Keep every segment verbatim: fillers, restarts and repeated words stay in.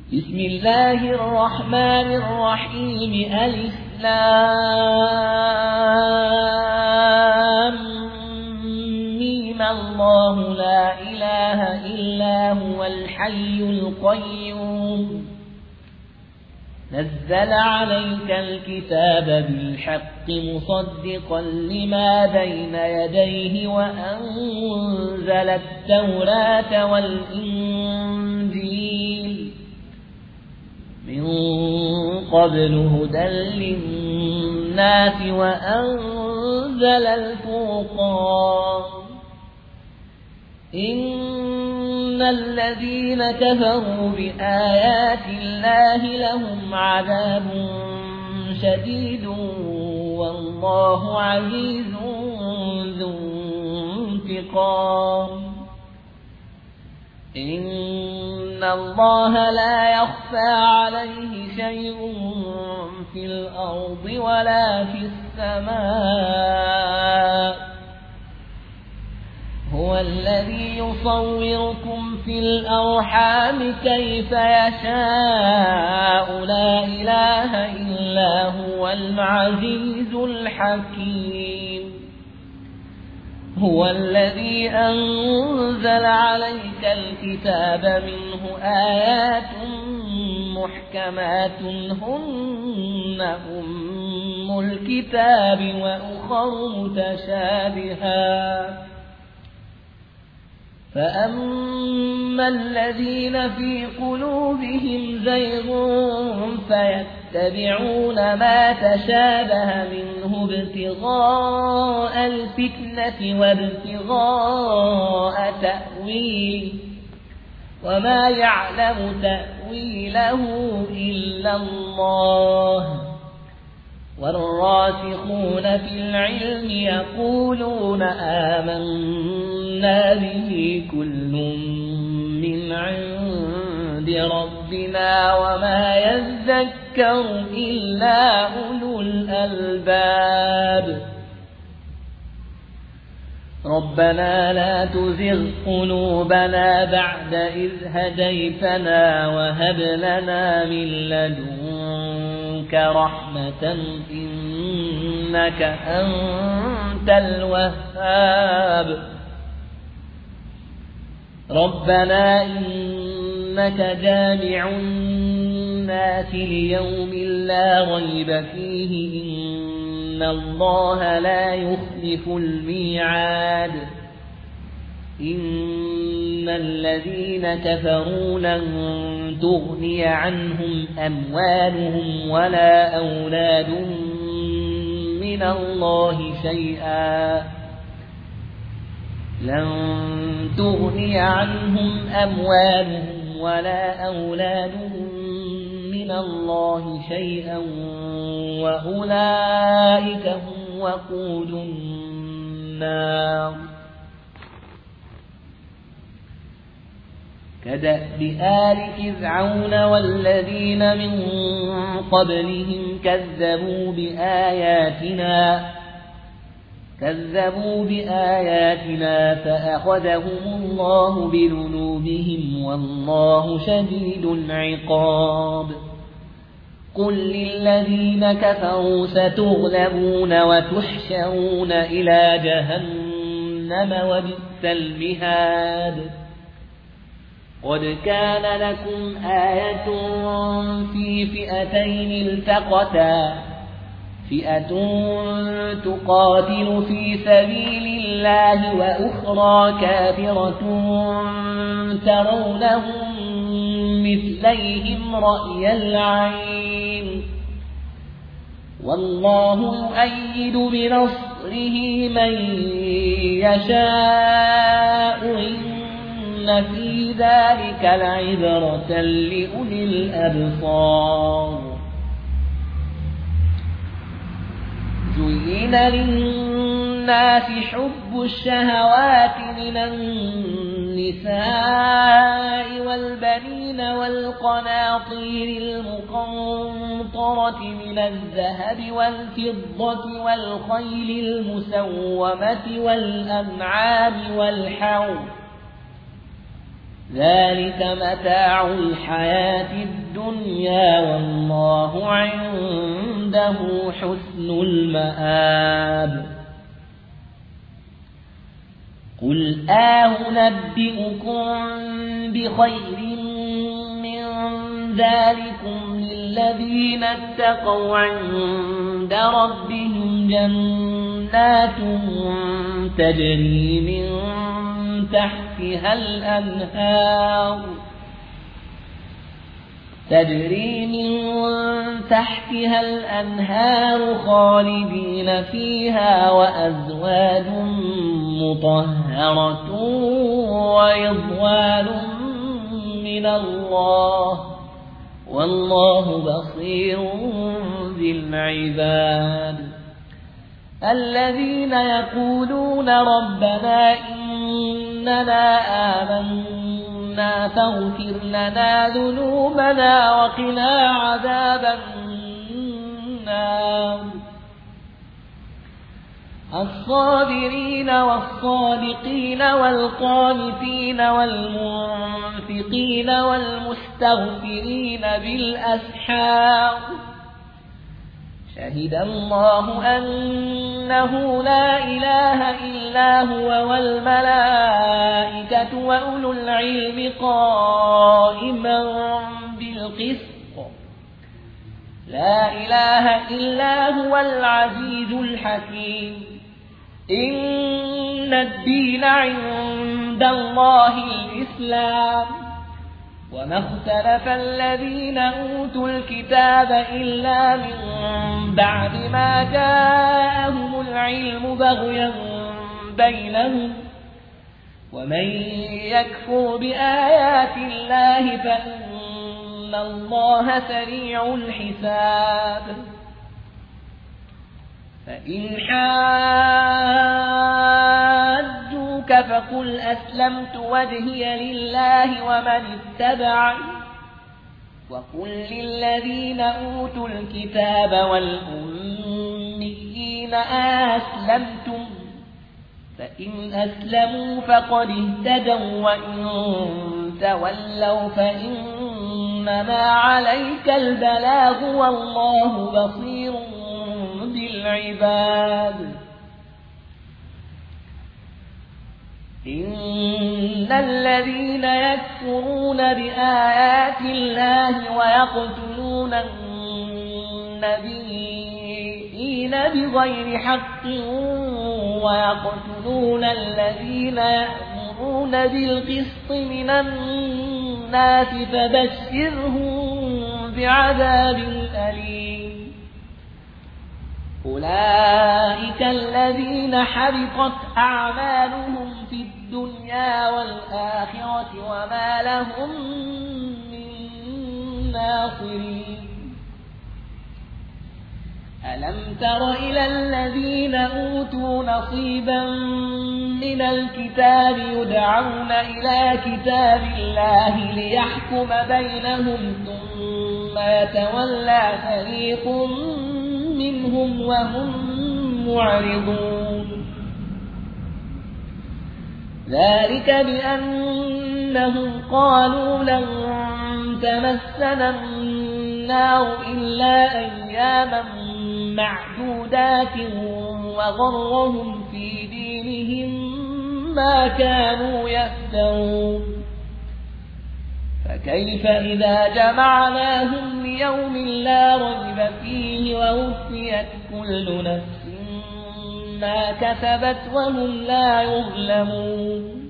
بسم الله الرحمن الرحيم. ألف لام ميم. الله لا إله إلا هو الحي القيوم نزل عليك الكتاب بالحق مصدقا لما بين يديه وأنزل التوراة والإنجيل من قبل هدى للناس وأنزل الفرقان. إن الذين كفروا بآيات الله لهم عذاب شديد والله عزيز ذو انتقام. إن الله لا يخفى عليه شيء في الأرض ولا في السماء. هو الذي يصوركم في الأرحام كيف يشاء لا إله إلا هو العزيز الحكيم. هو الذي أنزل عليك الكتاب منه آيات محكمات هن أم الكتاب وأخر متشابهات. فأما الذين في قلوبهم زيغ فيتبعون ما تشابه منه ابتغاء الفتنة وابتغاء تأويله وما يعلم تأويله إلا الله. والراسخون في العلم يقولون آمنا به كل من عند ربنا وما يذكر إلا أولو الألباب. ربنا لا تزغ قلوبنا بعد إذ هديتنا وهب لنا من لدنك رحمة إنك أنت الوهاب. ربنا إنك جامع الناس ليوم لا ريب فيه إن الله لا يخلف الميعاد. إن الذين كفروا لن تغني عنهم أموالهم ولا أولادهم من الله شيئا لن تغني عنهم أموالهم ولا أولادهم من الله شيئا وأولئك هم وقود النار. كدأب آل فرعون والذين من قبلهم كذبوا بآياتنا كذبوا بآياتنا فأخذهم الله بذنوبهم والله شديد العقاب. قل للذين كفروا ستغلبون وتحشرون إلى جهنم وبئس المهاد. قد كان لكم آية في فئتين التقتا فئة تقاتل في سبيل الله وأخرى كافرة ترونهم مثليهم رأي العين والله يؤيد بنصره من يشاء. إن في ذلك لعبرة لأولي الأبصار. زين للناس حب الشهوات من النساء والبنين والقناطير المقنطرة من الذهب والفضة والخيل المسومة والأنعام والحرث ذلك متاع الحياة الدنيا والله عنده حسن المآب قل أنبئكم بخير من ذلكم للذين اتقوا عند ربهم جنات تجري من تحتها الأنهار تجري من تحتها الأنهار خالدين فيها وأزواج مطهرة ورضوان من الله والله بصير بالعباد الذين يقولون ربنا إننا آمنا فاغفر لنا ذنوبنا وقنا عذاب النار الصابرين والصادقين والقانتين والمنفقين والمستغفرين بالأسحار شهد الله أنه لا إله إلا هو والملائكة وأولو العلم قائما بالقسط لا إله إلا هو العزيز الحكيم إن الدين عند الله الإسلام وما اختلف الذين أوتوا الكتاب إلا من بعد ما جاءهم العلم بغيا بينهم ومن يكفر بآيات الله فإن الله سريع الحساب فإن حاجوك فقل أسلمت وجهي لله ومن اتبعني وقل للذين أوتوا الكتاب والأميين أسلمتم فإن أسلموا فقد اهتدوا وإن تولوا فإنما عليك البلاغ والله بصير بالعباد إن الذين يكفرون بآيات الله ويقتلون النبيين بغير حق ويقتلون الذين يأمرون بالقسط من الناس فبشرهم بعذاب أليم أولئك الذين حبطت أعمالهم في الدنيا والآخرة وما لهم من ناصرين ألم تر إلى الذين أوتوا نصيبا من الكتاب يدعون إلى كتاب الله ليحكم بينهم ثم يتولى فريق منهم وهم معرضون ذلك بأنهم قالوا لن تمسنا النار إلا أياما معدودات وغرهم في دينهم ما كانوا يفترون فكيف إذا جمعناهم ليوم لا ريب فيه ووفيت كل نفس ما كسبت وهم لا يظلمون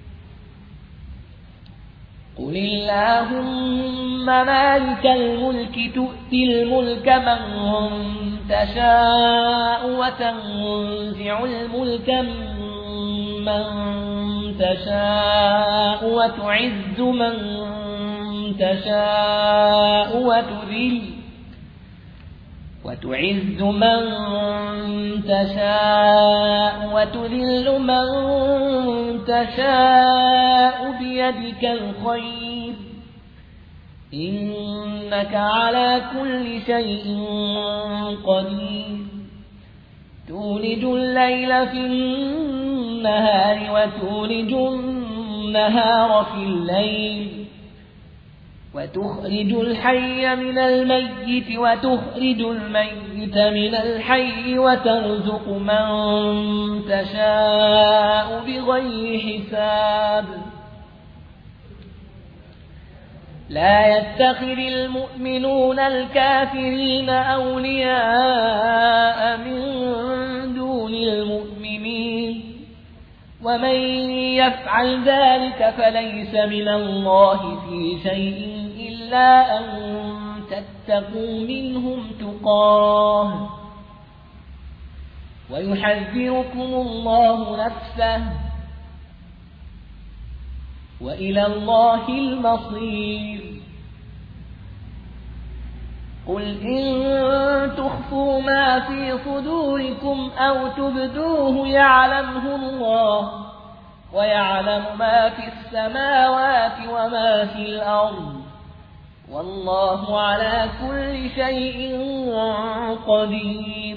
قل اللهم مالك الملك تؤتي الملك من تشاء وتنزع الملك ممن تشاء وتعز من تشاء وتذل وتعز من تشاء وتذل من تشاء بيدك الخير إنك على كل شيء قدير تولج الليل في النهار وتولج النهار في الليل وتخرج الحي من الميت وتخرج الميت من الحي وترزق من تشاء بغير حساب لا يتخذ المؤمنون الكافرين أولياء من دون المؤمنين ومن يفعل ذلك فليس من الله في شيء إلا أن تتقوا منهم تقاه ويحذركم الله نفسه وإلى الله المصير قل إن تخفوا ما في صدوركم أو تبدوه يعلمه الله ويعلم ما في السماوات وما في الأرض والله على كل شيء قدير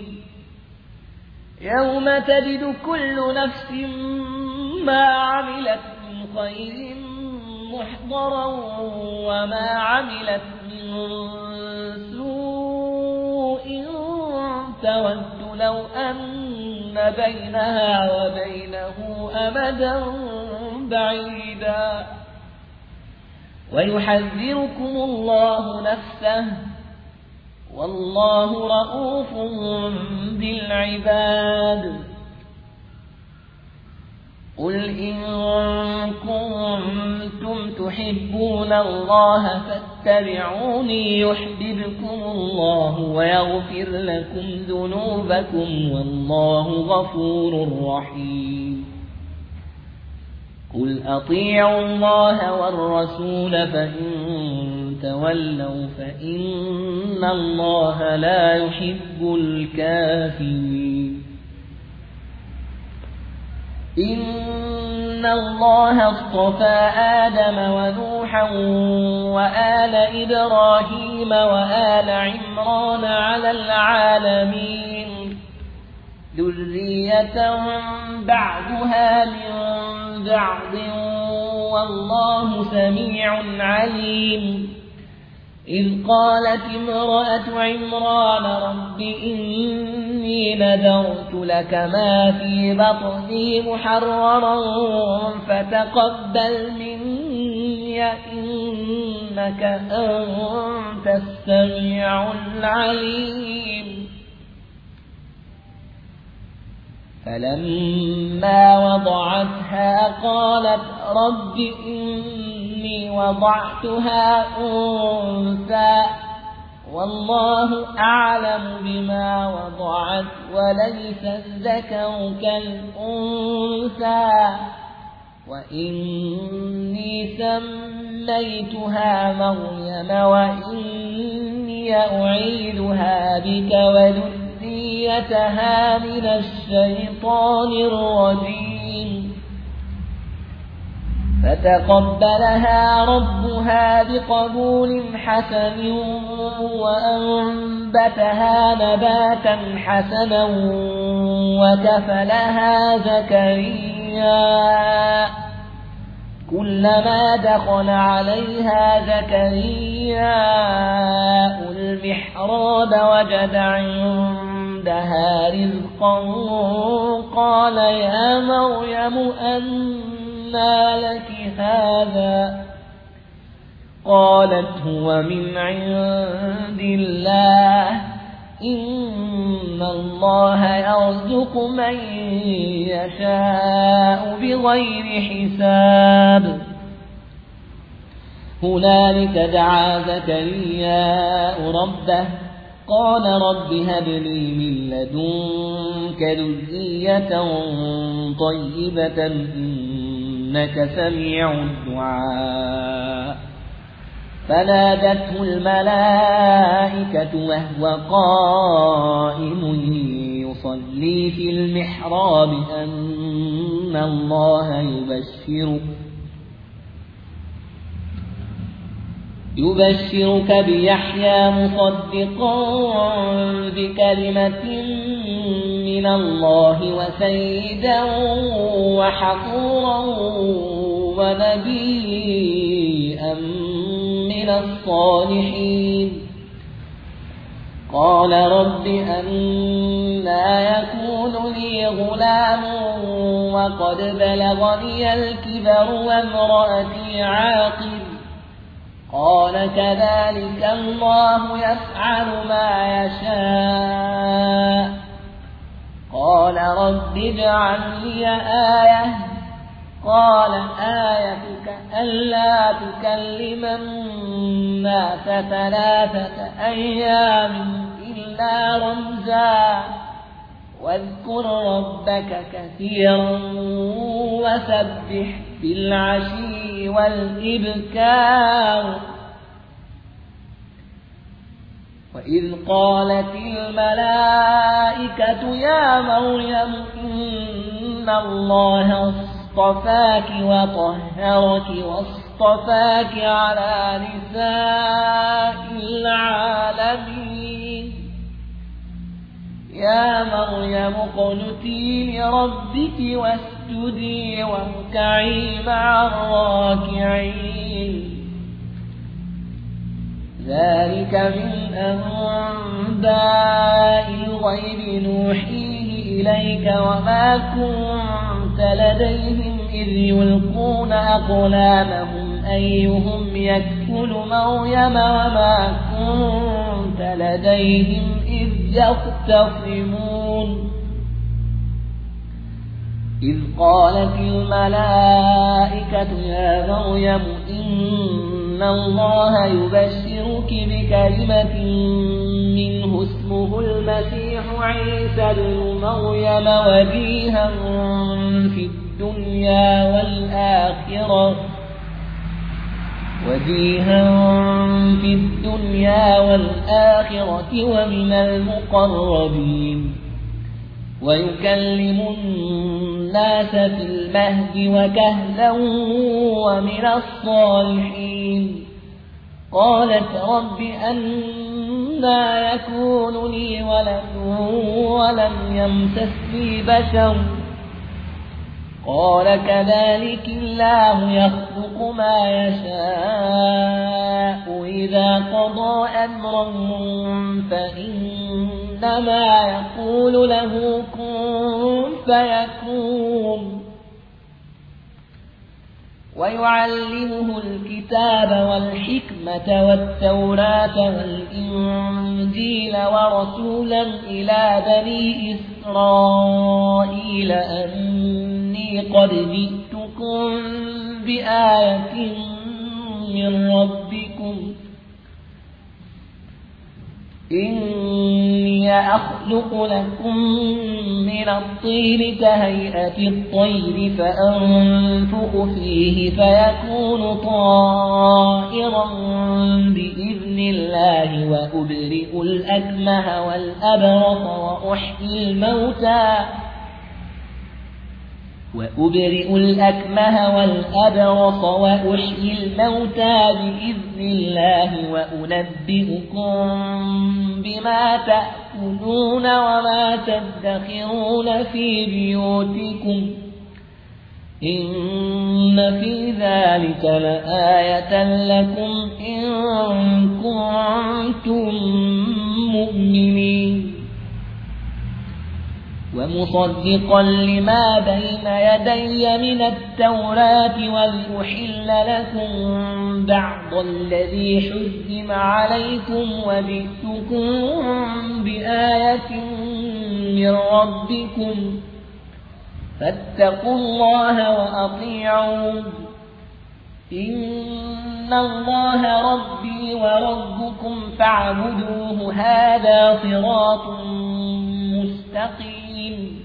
يوم تجد كل نفس ما عملت من خير محضرا وما عملت من سوء تود لو أن بينها وبينه أمدا بعيدا ويحذركم الله نفسه والله رؤوف بالعباد قل إن كنتم تحبون الله فاتبعوني يحببكم الله ويغفر لكم ذنوبكم والله غفور رحيم قل أطيعوا الله والرسول فإن تولوا فإن الله لا يحب الكافرين إن الله اصطفى آدم ونوحا وآل إبراهيم وآل عمران على العالمين ذرية بعضها من بعض والله سميع عليم إذ قالت امرأة عمران رب إني نذرت لك ما في بطني محررا فتقبل مني إنك أنت السميع العليم فلما وضعتها قالت رب إني وضعتها أنثى والله أعلم بما وضعت وليس الذكر كالأنثى وإني سميتها مريم وإني أعيذها بك وذريتها من الشيطان الرجيم فتقبلها ربها بقبول حسن وأنبتها نباتا حسنا وكفلها زكريا كلما دخل عليها زكريا المحراب وجد عندها رزقا قال يا مريم أنى لك هذا قالت هو من عند الله إن الله يرزق من يشاء بغير حساب هنالك دعا زكريا ربه قال رب هب لي من لدنك ذرية طيبة إنك سميع الدعاء فنادته الملائكة وهو قائم يصلي في المحراب أن الله يبشرك يبشرك بيحيى مصدقا بكلمة من الله وسيدا وحصورا ونبيا من الصالحين قال رب أنى يكون لي غلام وقد بلغني الكبر وامرأتي عاقر قال كذلك الله يفعل ما يشاء قال رب اجعل لي آية قال آيتك ألا تكلم الناس ثلاثة أيام إلا رمزا واذكر ربك كثيرا وسبح بالعشي والإبكار وإذ قالت الملائكة يا مريم إن الله اصطفاك وطهرك واصطفاك على نساء العالمين يا مريم اقنتي لربك واسجدي واركعي مع الراكعين ذلك من أنباء الغيب نوحيه إليك وما كنت لديهم إذ يلقون أقلامهم أيهم يكفل مريم وما كنت لديهم إذ يختصمون إذ قالت الملائكة يا مريم إن الله يبشرك بكلمة منه اسمه المسيح عيسى بن مريم وجيها في الدنيا والآخرة وجيها في الدنيا والآخرة ومن المقربين ويكلم الناس في المهد وكهلا ومن الصالحين قالت رب أنى يكون لي ولد ولم يمسسني بشر قال كذلك الله يخلق ما يشاء إذا قضى أمرا فإنما يقول له كن فيكون ويعلمه الكتاب والحكمة والتوراة والإنجيل ورسولا إلى بني إسرائيل أني قد جئتكم بآية من ربكم إني أخلق لكم من الطين كهيئة الطير فأنفخ فيه فيكون طائرا بإذن الله وأبرئ الأكمه والأبرص وأحيي الموتى وأبرئ الأكمه والأبرص وأحيي الموتى بإذن الله وأنبئكم بما تأكلون وما تدخرون في بيوتكم إن في ذلك لآية لكم إن كنتم مؤمنين ومصدقا لما بين يدي من التوراة ولأحل لكم بعض الذي حرم عليكم وجئتكم بآية من ربكم فاتقوا الله وأطيعون إن الله ربي وربكم فاعبدوه هذا صراط مستقيم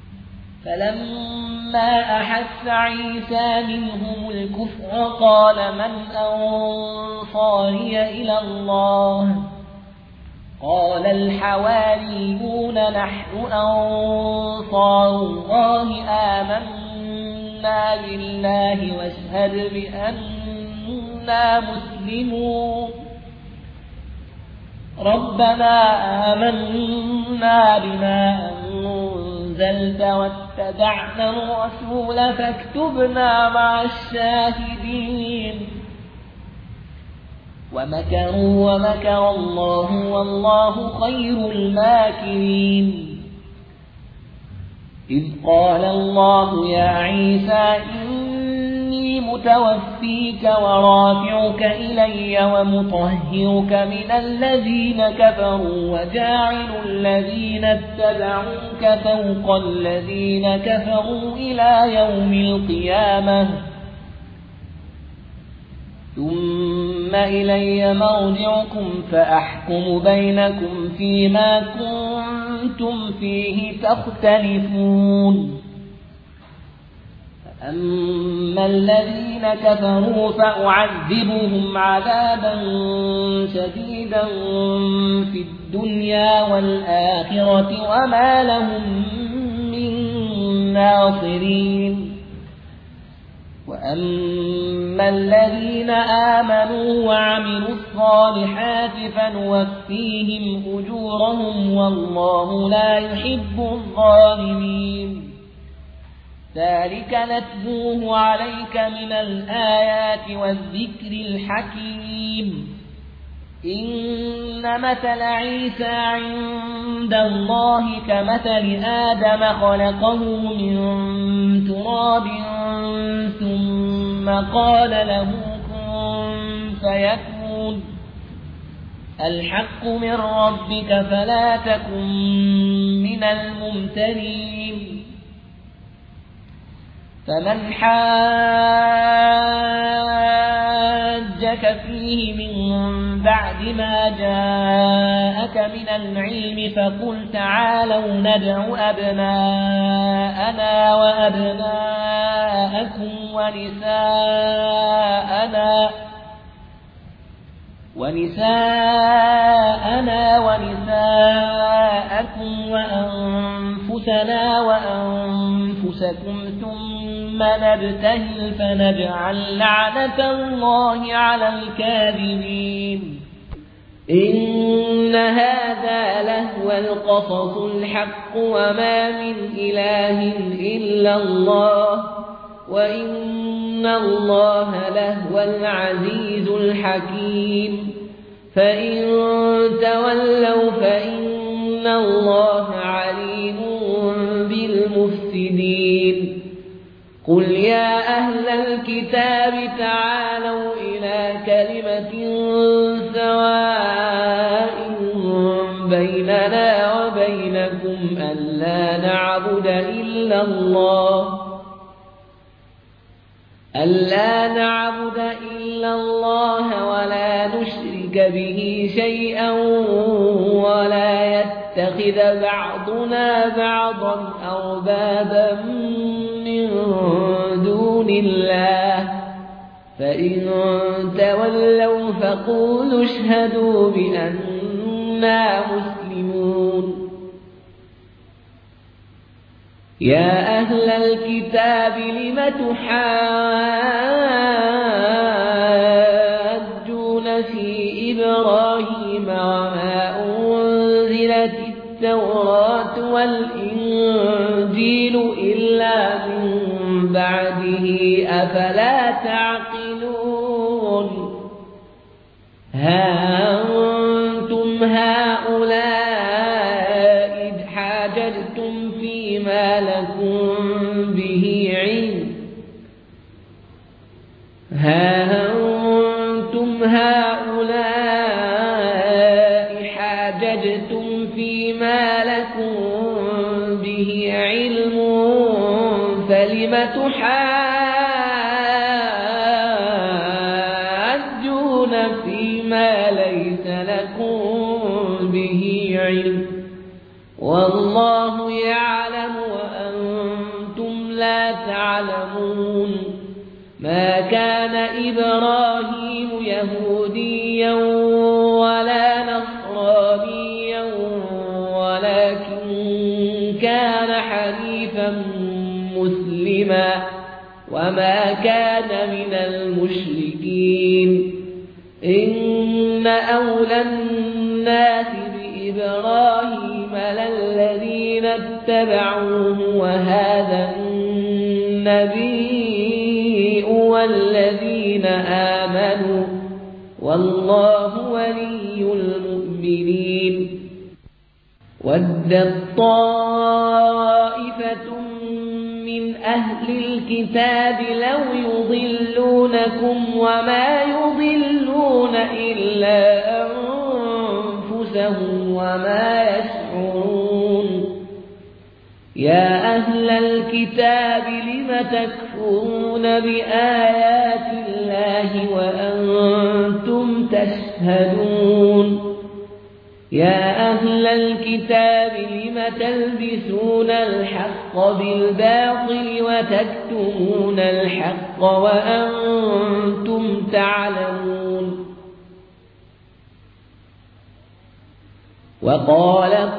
فلما أحس عيسى منهم الكفر قال من أنصاري إلى الله قال الحواريون نحن أنصار الله آمنا بالله واشهد بأننا مسلمون ربنا آمنا بما أنزلت أنزلت واتبعنا الرسول فاكتبنا مع الشاهدين ومكروا ومكر الله والله خير الماكرين إذ قال الله يا عيسى إني متوفيك ورافعك إلي ومطهرك من الذين كفروا وجاعل الذين اتبعوك فوق الذين كفروا إلى يوم القيامة ثم إلي مرجعكم فأحكم بينكم فيما كنتم فيه تختلفون فأما الذين كفروا فأعذبهم عذابا شديدا في الدنيا والآخرة وما لهم من ناصرين وأما الذين آمنوا وعملوا الصالحات فنوفيهم أجورهم والله لا يحب الظالمين ذلك نتلوه عليك من الآيات والذكر الحكيم إن مثل عيسى عند الله كمثل آدم خلقه من تراب ثم قال له كن فيكون الحق من ربك فلا تكن من الممترين فمن حاجك فيه من بعد ما جاءك من العلم فقل تعالوا ندع أبناءنا وأبناءكم ونساءنا ونساءنا ونساءكم وأنفسنا وأنفسكم ثم نبتهل فنجعل لعنة الله على الكاذبين إن هذا لهو القصص الحق وما من إله إلا الله وإن الله لهو العزيز الحكيم فإن تولوا فإن الله عليم بالمفسدين قل يا أهل الكتاب تعالوا إلى كلمة سواء بيننا وبينكم ألا نعبد إلا الله ألا نعبد إلا الله ولا نشرك به شيئا ولا يتخذ بعضنا بعضا أربابا من دون الله فإن تولوا فقولوا اشهدوا بأننا مسلمون يا أهل الكتاب لم تحاجون في إبراهيم وما أنزلت التوراة والإنجيل إلا من بعده أفلا تعقلون ها أنتم هؤلاء إذ حاججتم فيما لكم به علم ها أنتم هؤلاء حاججتم فيما لكم به علم فلم تحاجون فيما ليس لكم به علم والله يعلم وأنتم لا تعلمون ما كان إبراهيم يهوديا ولا نصرانيا ولكن كان حنيفا مسلما وما كان من المشركين إن أولى الناس بإبراهيم للذين اتبعوه وهذا النبي والذين آمنوا والله ولي المؤمنين ودت طائفة من أهل الكتاب لو يضلونكم وما يضلون إلا أنفسهم وما يشعرون يا أهل الكتاب لم تكفرون بآيات الله وأنتم تشهدون يا أهل الكتاب لم تلبسون الحق بالباطل وتكتمون الحق وأنتم تعلمون وقالت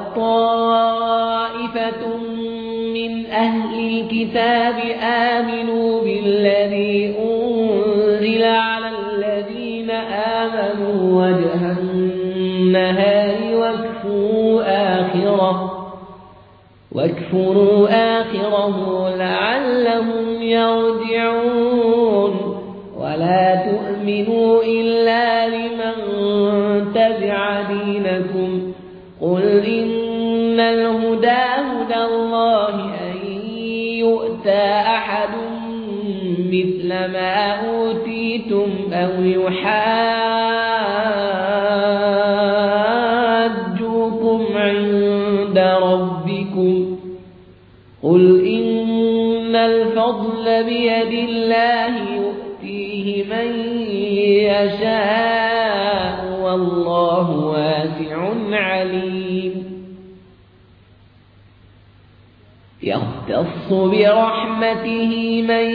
طائفة من أهل الكتاب آمنوا بالذي أنزل على الذين آمنوا وجه النهار واكفروا آخره واكفروا آخره لعلهم يرجعون ولا تؤمنوا إلا لمن تبع دينكم قل إن الهدى هدى الله أن يؤتى أحد مثل ما أوتيتم أو يحاجوكم عند ربكم قل إن الفضل بيد الله يؤتيه من يشاء والله واسع عليم يختص برحمته من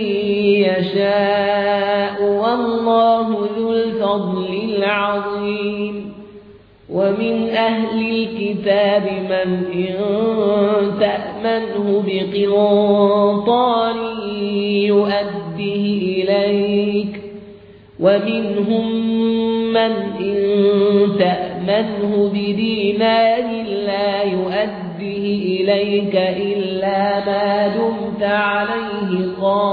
يشاء والله ذو الفضل العظيم ومن أهل الكتاب من إن تأمنه بقنطار يؤديه إليك ومنهم من إن تأمنه بدينار لا يؤديه إليك إلا ما دمت عليه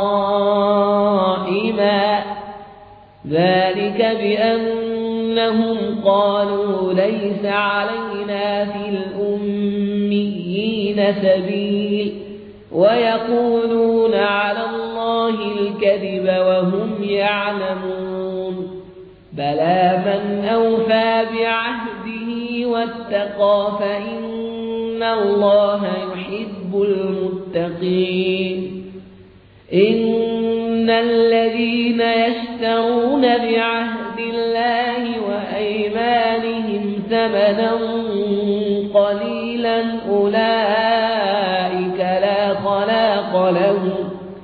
قائما ذلك بأنهم قالوا ليس علينا في الأميين سبيل ويقولون على الله الكذب وهم يعلمون بلى من أوفى بعهده واتقى فإن الله يحب المتقين إن الذين يشترون بعهد الله وأيمانهم ثمنا قليلا أولئك لا خلاق لهم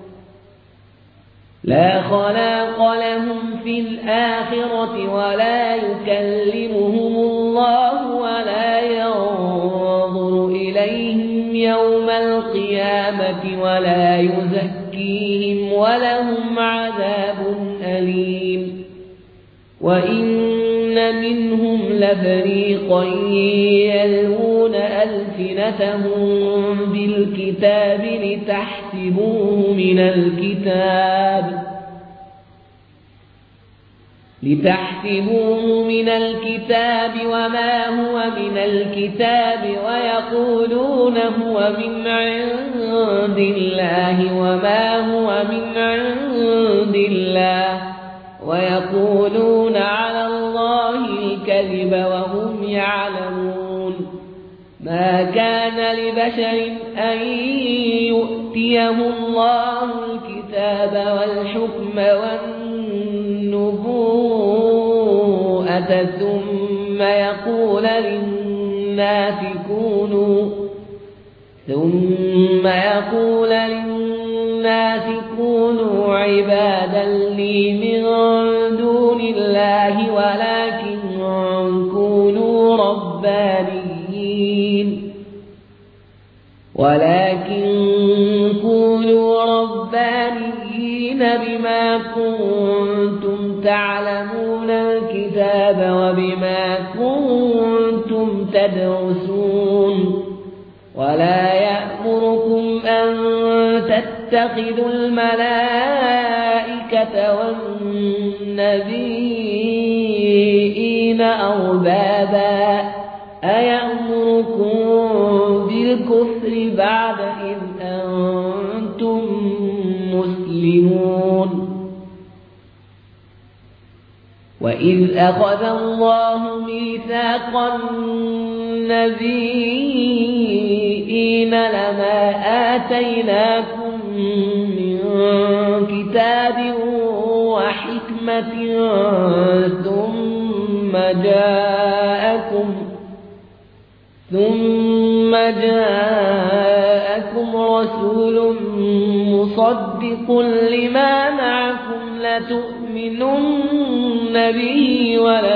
لا خلاق لهم في الآخرة ولا يكلمهم الله ولا ينظر إليهم يوم القيامة ولا يزكيهم ولهم عذاب أليم وإن منهم لفريقا يلوون ألسنتهم بالكتاب لتحسبوه من الكتاب لتحسبوه من الكتاب وما هو من الكتاب ويقولون هو من عند الله وما هو من عند الله ويقولون على الله الكذب وهم يعلمون ما كان لبشر أن يؤتيه الله الكتاب والحكم والنبوءة ثم يقول للناس كونوا ثم يقول للناس كونوا عبادا لي من دون الله ولكن كونوا ربانيين ولكن كونوا ربانيين بما كنتم تعلمون الكتاب وبما كنتم تدرسون ولا يأمركم أن تتخذوا الملائكة والنبيين أربابا أيأمركم بالكفر بعد إذ أنتم مسلمون وإذ أخذ الله ميثاق النبيين لما آتيناكم من كتاب وحكمة ثم جاءكم ثم جاءكم رسول مصدق لما معكم لتؤمنن به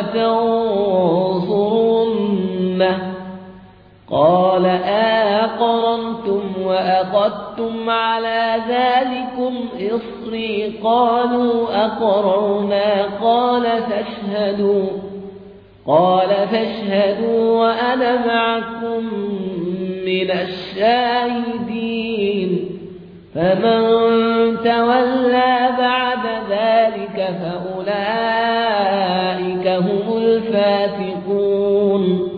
ولتنصرنه قال أأقررتم وأخذتم على ذلكم إصري قالوا أقررنا قال فاشهدوا قال فاشهدوا وأنا معكم من الشاهدين فمن تولى بعد ذلك فأولئك هم الفاسقون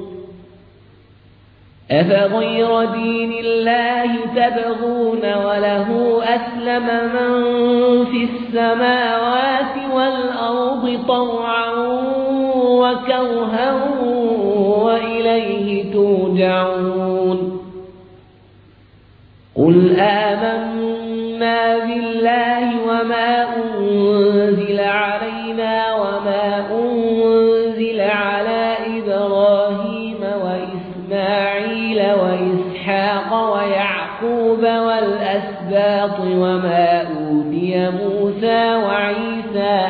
أفغير دين الله تبغون وله أسلم من في السماوات والأرض طوعا وكرها وإليه ترجعون قل آمنا بالله وما أنزل علينا وما أنزل على إبراهيم وإسماعيل وإسحاق ويعقوب والأسباط وما أوتي موسى وعيسى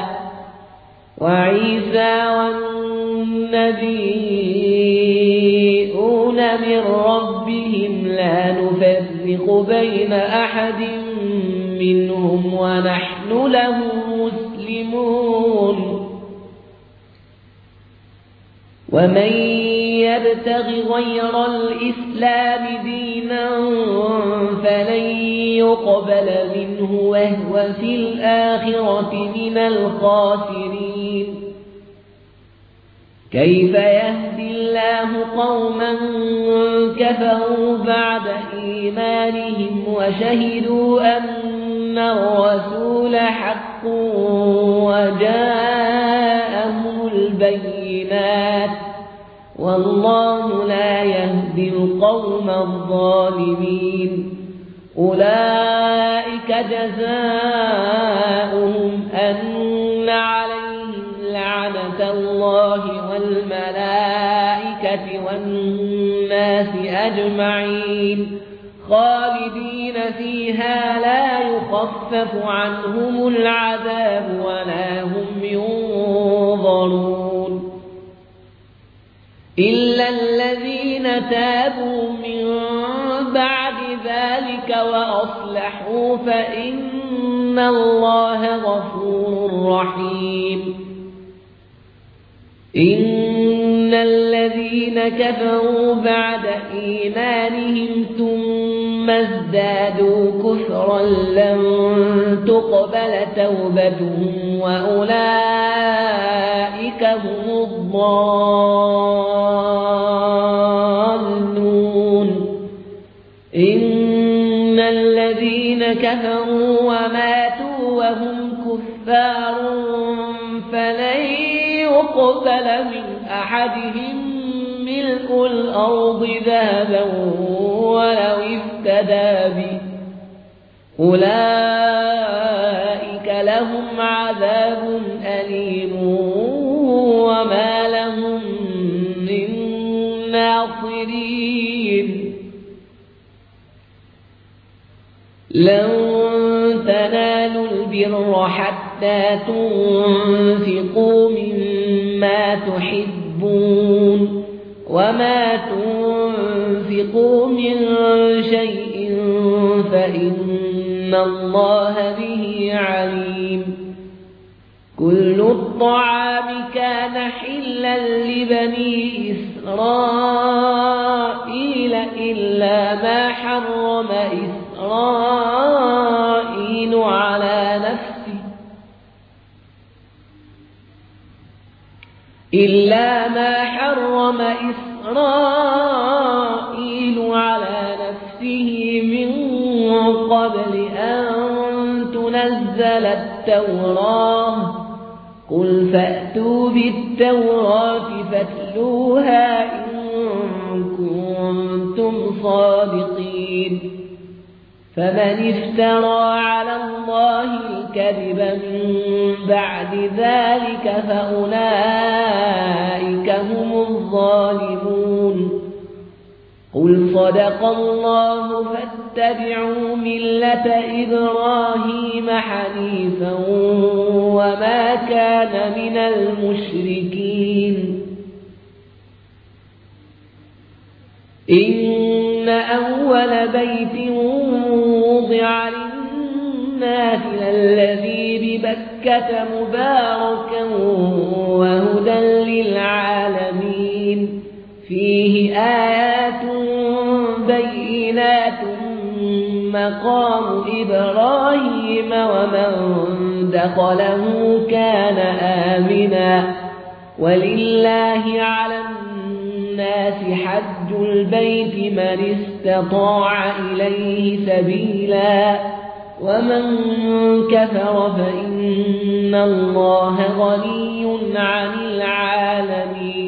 وعيسى والنبيون من ربهم لا نفرق بين أحد منهم ونحن له مسلمون ومن يبتغ غير الإسلام دينا فلن يقبل منه وهو في الآخرة من الخاسرين كيف يهدي الله قوما كفروا بعد إيمانهم وشهدوا أن الرسول حق وجاءهم البينات والله لا يهدي القوم الظالمين أولئك جزاؤهم أن عليهم لعنة الله والملائكة والناس أجمعين خالدين فيها لا يخفف عنهم العذاب ولا هم ينظرون إلا الذين تابوا من بعد ذلك وأصلحوا فإن الله غفور رحيم إن الذين كفروا بعد إيمانهم ثم ازدادوا كفرا لن تقبل توبتهم وأولئك هم الضالون إن الذين كفروا وماتوا وهم كفار فلن يقبل من أحدهم ملء الأرض ذهبا ولو افتدى به أولئك لهم عذاب أليم وما لهم من ناصرين لن تنالوا البر حتى تنفقوا مما تحبون وما تنفقوا من شيء فإن الله به عليم كل الطعام كان حلا لبني إسرائيل إلا ما حرم إسرائيل على نفسه إلا ما حرم إسرائيل على نفسه من قبل أن تنزل التوراة قل فأتوا بالتوراة فاتلوها إن كنتم صادقين فمن افترى على الله الكذب من بعد ذلك فأولئك هم الظالمون قل صدق الله فاتبعوا ملة إبراهيم حنيفا وما كان من المشركين إن أول بيت وضع للناس الذي ببكة مباركا وهدى للعالمين فيه آيات بينات مقام إبراهيم ومن دخله كان آمنا ولله على الناس حج البيت من استطاع إليه سبيلا ومن كفر فإن الله غني عن العالمين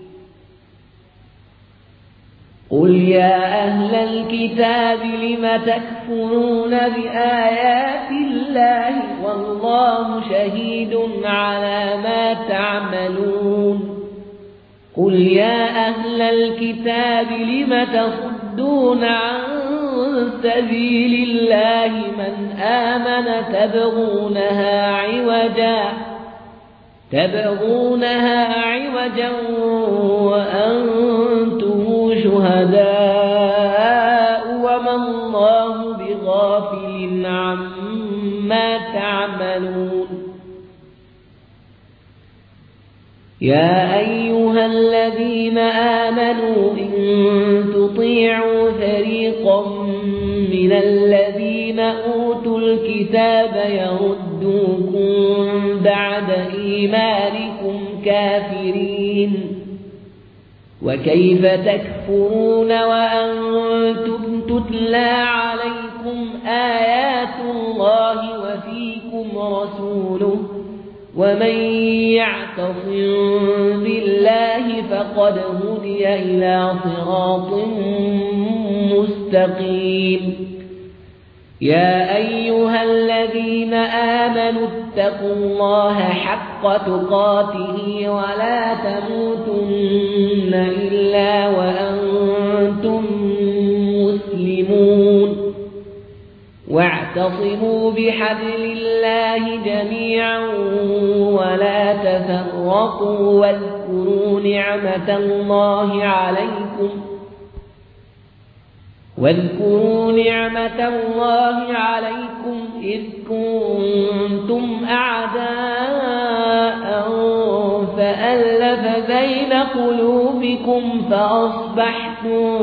قل يا أهل الكتاب لم تكفرون بآيات الله والله شهيد على ما تعملون قل يا أهل الكتاب لم تصدون عن سبيل الله من آمن تبغونها عوجا تبغونها عوجا وأنتم شهداء وما الله بغافل عما تعملون يا أيها الذين آمنوا إن تطيعوا فريقا من الذين أوتوا الكتاب يردوكم بعد إيمانكم كافرين وكيف تكفرون وأنتم تتلى عليكم آيات الله وفيكم رسوله ومن يعتصم بالله فقد هدي إلى صراط مستقيم يا أيها الذين آمنوا اتقوا الله حق تقاته ولا تموتن إلا وأنتم مسلمون واعتصموا بحبل الله جميعا ولا تفرقوا واذكروا نعمة الله عليكم واذكروا نعمة الله عليكم إذ كنتم أعداء فألف بين قلوبكم فأصبحتم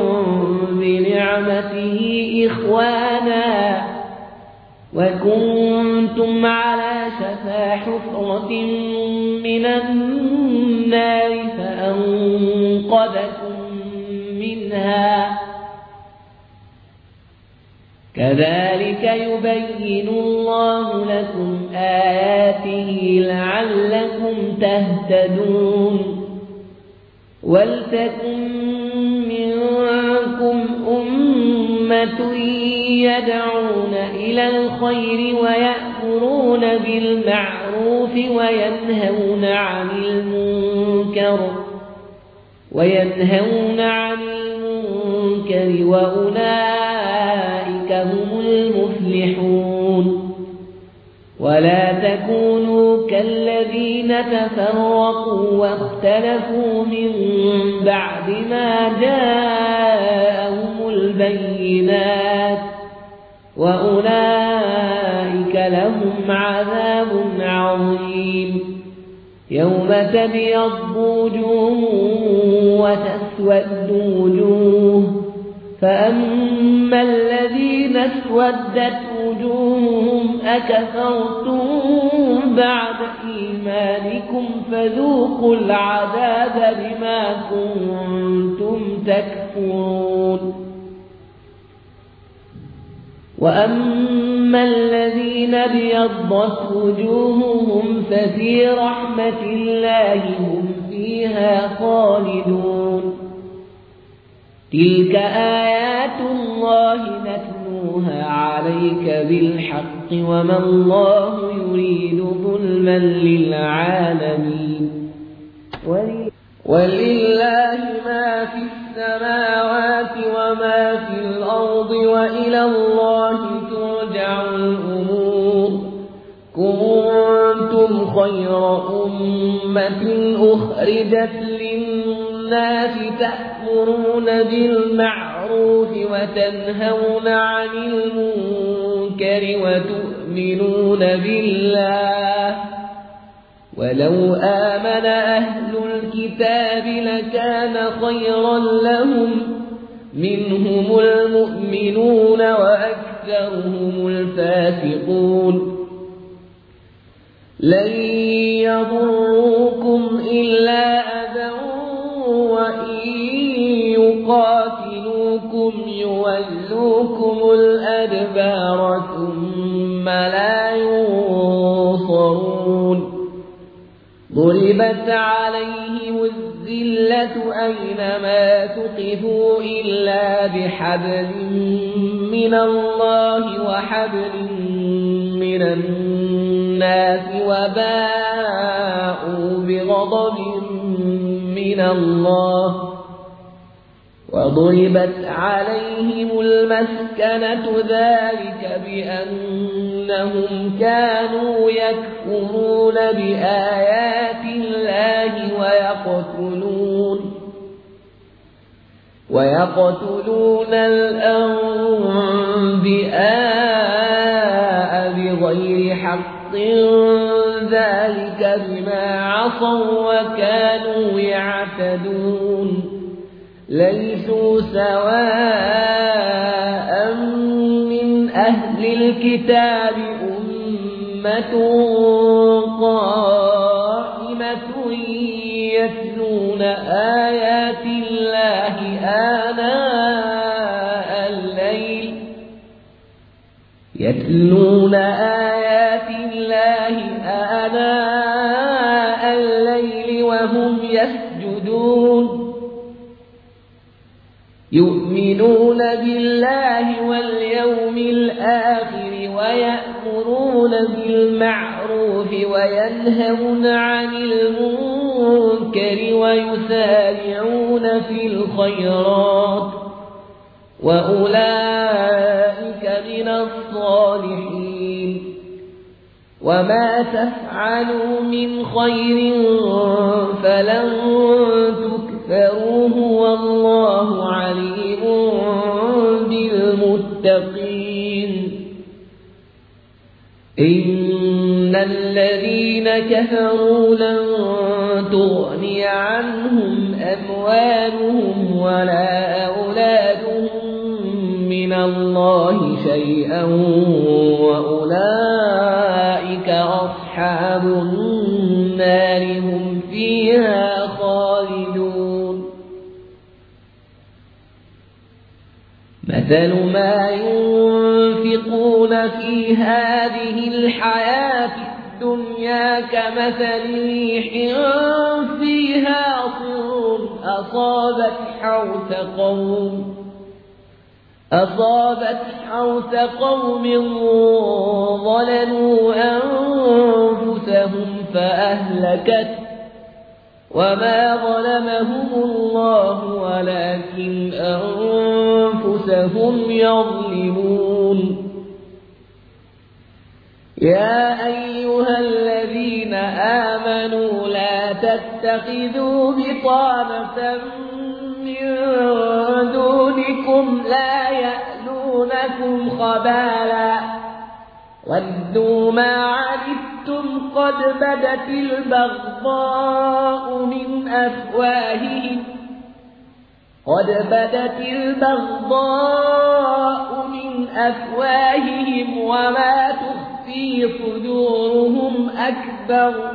بنعمته إخوانا وكنتم على شفا حفرة من النار فأنقذكم منها كذلك يبين الله لكم آياته لعلكم تهتدون ولتكن منكم أمة يدعون إلى الخير ويأمرون بالمعروف وينهون عن المنكر وينهون عن المنكر وأولئك هم المفلحون ولا تكونوا كالذين تفرقوا واختلفوا من بعد ما جاءهم البينات وأولئك لهم عذاب عظيم يوم تبيض وجوه وتسود وجوه فأما الذين اسودت وجوههم أكفرتم بعد إيمانكم فذوقوا العذاب بما كنتم تكفرون وأما الذين ابيضت وجوههم ففي رحمة الله هم فيها خالدون تلك آيات الله نتلوها عليك بالحق وما الله يريد ظلما للعالمين ولله ما في السماوات وما في الأرض وإلى الله ترجع الأمور كنتم خير أمة أخرجت للناس تأمرون بالمعروف وتنهون عن المنكر وتؤمنون بالله ولو آمن أهل الكتاب لكان خيرا لهم منهم المؤمنون وأكثرهم الفاسقون لن يضروكم إلا أذى وإن يقاتلوكم يولوكم الأدبار ثم لا ينصرون ضربت عليهم الذلة أينما ثقفوا إلا بحبل من الله وحبل من الناس وباءوا بغضب من الله وضربت عليهم المسكنة ذلك بأنهم كانوا يكفرون بآيات الله ويقتلون ويقتلون الأنبياء بغير حق ذلك بما عصوا وكانوا يعتدون ليسوا سواء من أهل الكتاب أمة قائمة يتلون آيات الله آناء الليل يتلون آيات الله آناء الليل وهم يسجدون يؤمنون بالله واليوم الآخر ويأمرون بالمعروف وينهون عن المنكر ويسارعون في الخيرات وأولئك من الصالحين وما تفعلوا من خير فلن تكفروه والله عليم بالمتقين إن الذين كفروا لن تغني عنهم أموالهم ولا أولادهم من الله شيئا وأولئك أصحاب النار هم فيها خالدون مثل ما ينفقون في هذه الحياة الدنيا كمثل ريح فيها صر أصابت حرث قوم أصابت حرث قوم ظلموا أنفسهم فأهلكت وما ظلمهم الله ولكن أنفسهم يظلمون يا أيها الذين آمنوا لا تتخذوا بطانة من دونكم لا يألونكم خبالا وَدُّوا مَا عَنِتُّمْ قَدْ بَدَتِ الْبَغْضَاءُ مِنْ أَفْوَاهِهِمْ قَدْ بَدَتِ الْبَغْضَاءُ مِنْ أَفْوَاهِهِمْ وَمَا تُخْفِي صُدُورُهُمْ أَكْبَرُ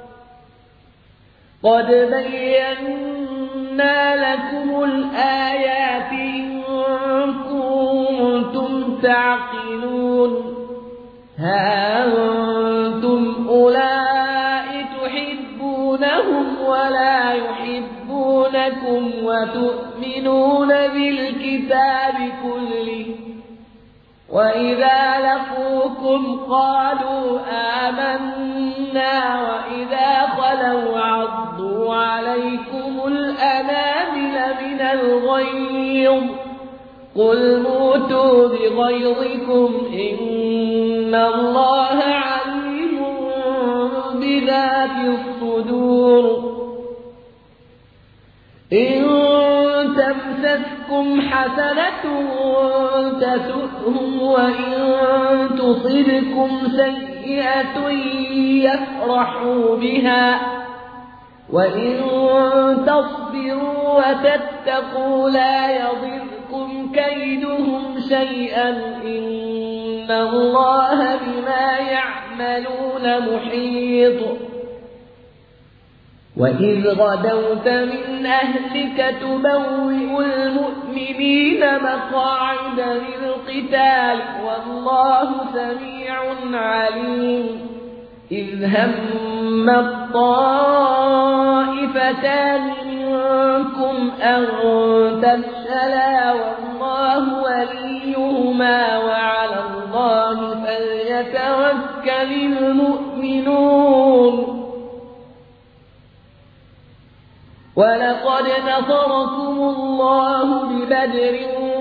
قَدْ بَيَّنَّا لَكُمُ الْآيَاتِ إِن كُنتُمْ تَعْقِلُونَ ها أنتم أولئك تحبونهم ولا يحبونكم وتؤمنون بالكتاب كله وإذا لقوكم قالوا آمنا وإذا خلوا عضوا عليكم الأنامل من الغيظ قل موتوا بغيظكم إن الله عليم بذات الصدور إن تمسسكم حسنة تسؤهم وإن تصبكم سيئة يفرحوا بها وإن تصبروا وتتقوا لا يضركم كيدهم شيئا إن الله بما يعملون محيط وإذ غدوت من أهلك تبوئ المؤمنين مقاعد للقتال والله سميع عليم إذ هم الطائفتان منكم أن تفشلا والله وليهما وعلى الله فليتوكل المؤمنون ولقد نصركم الله ببدر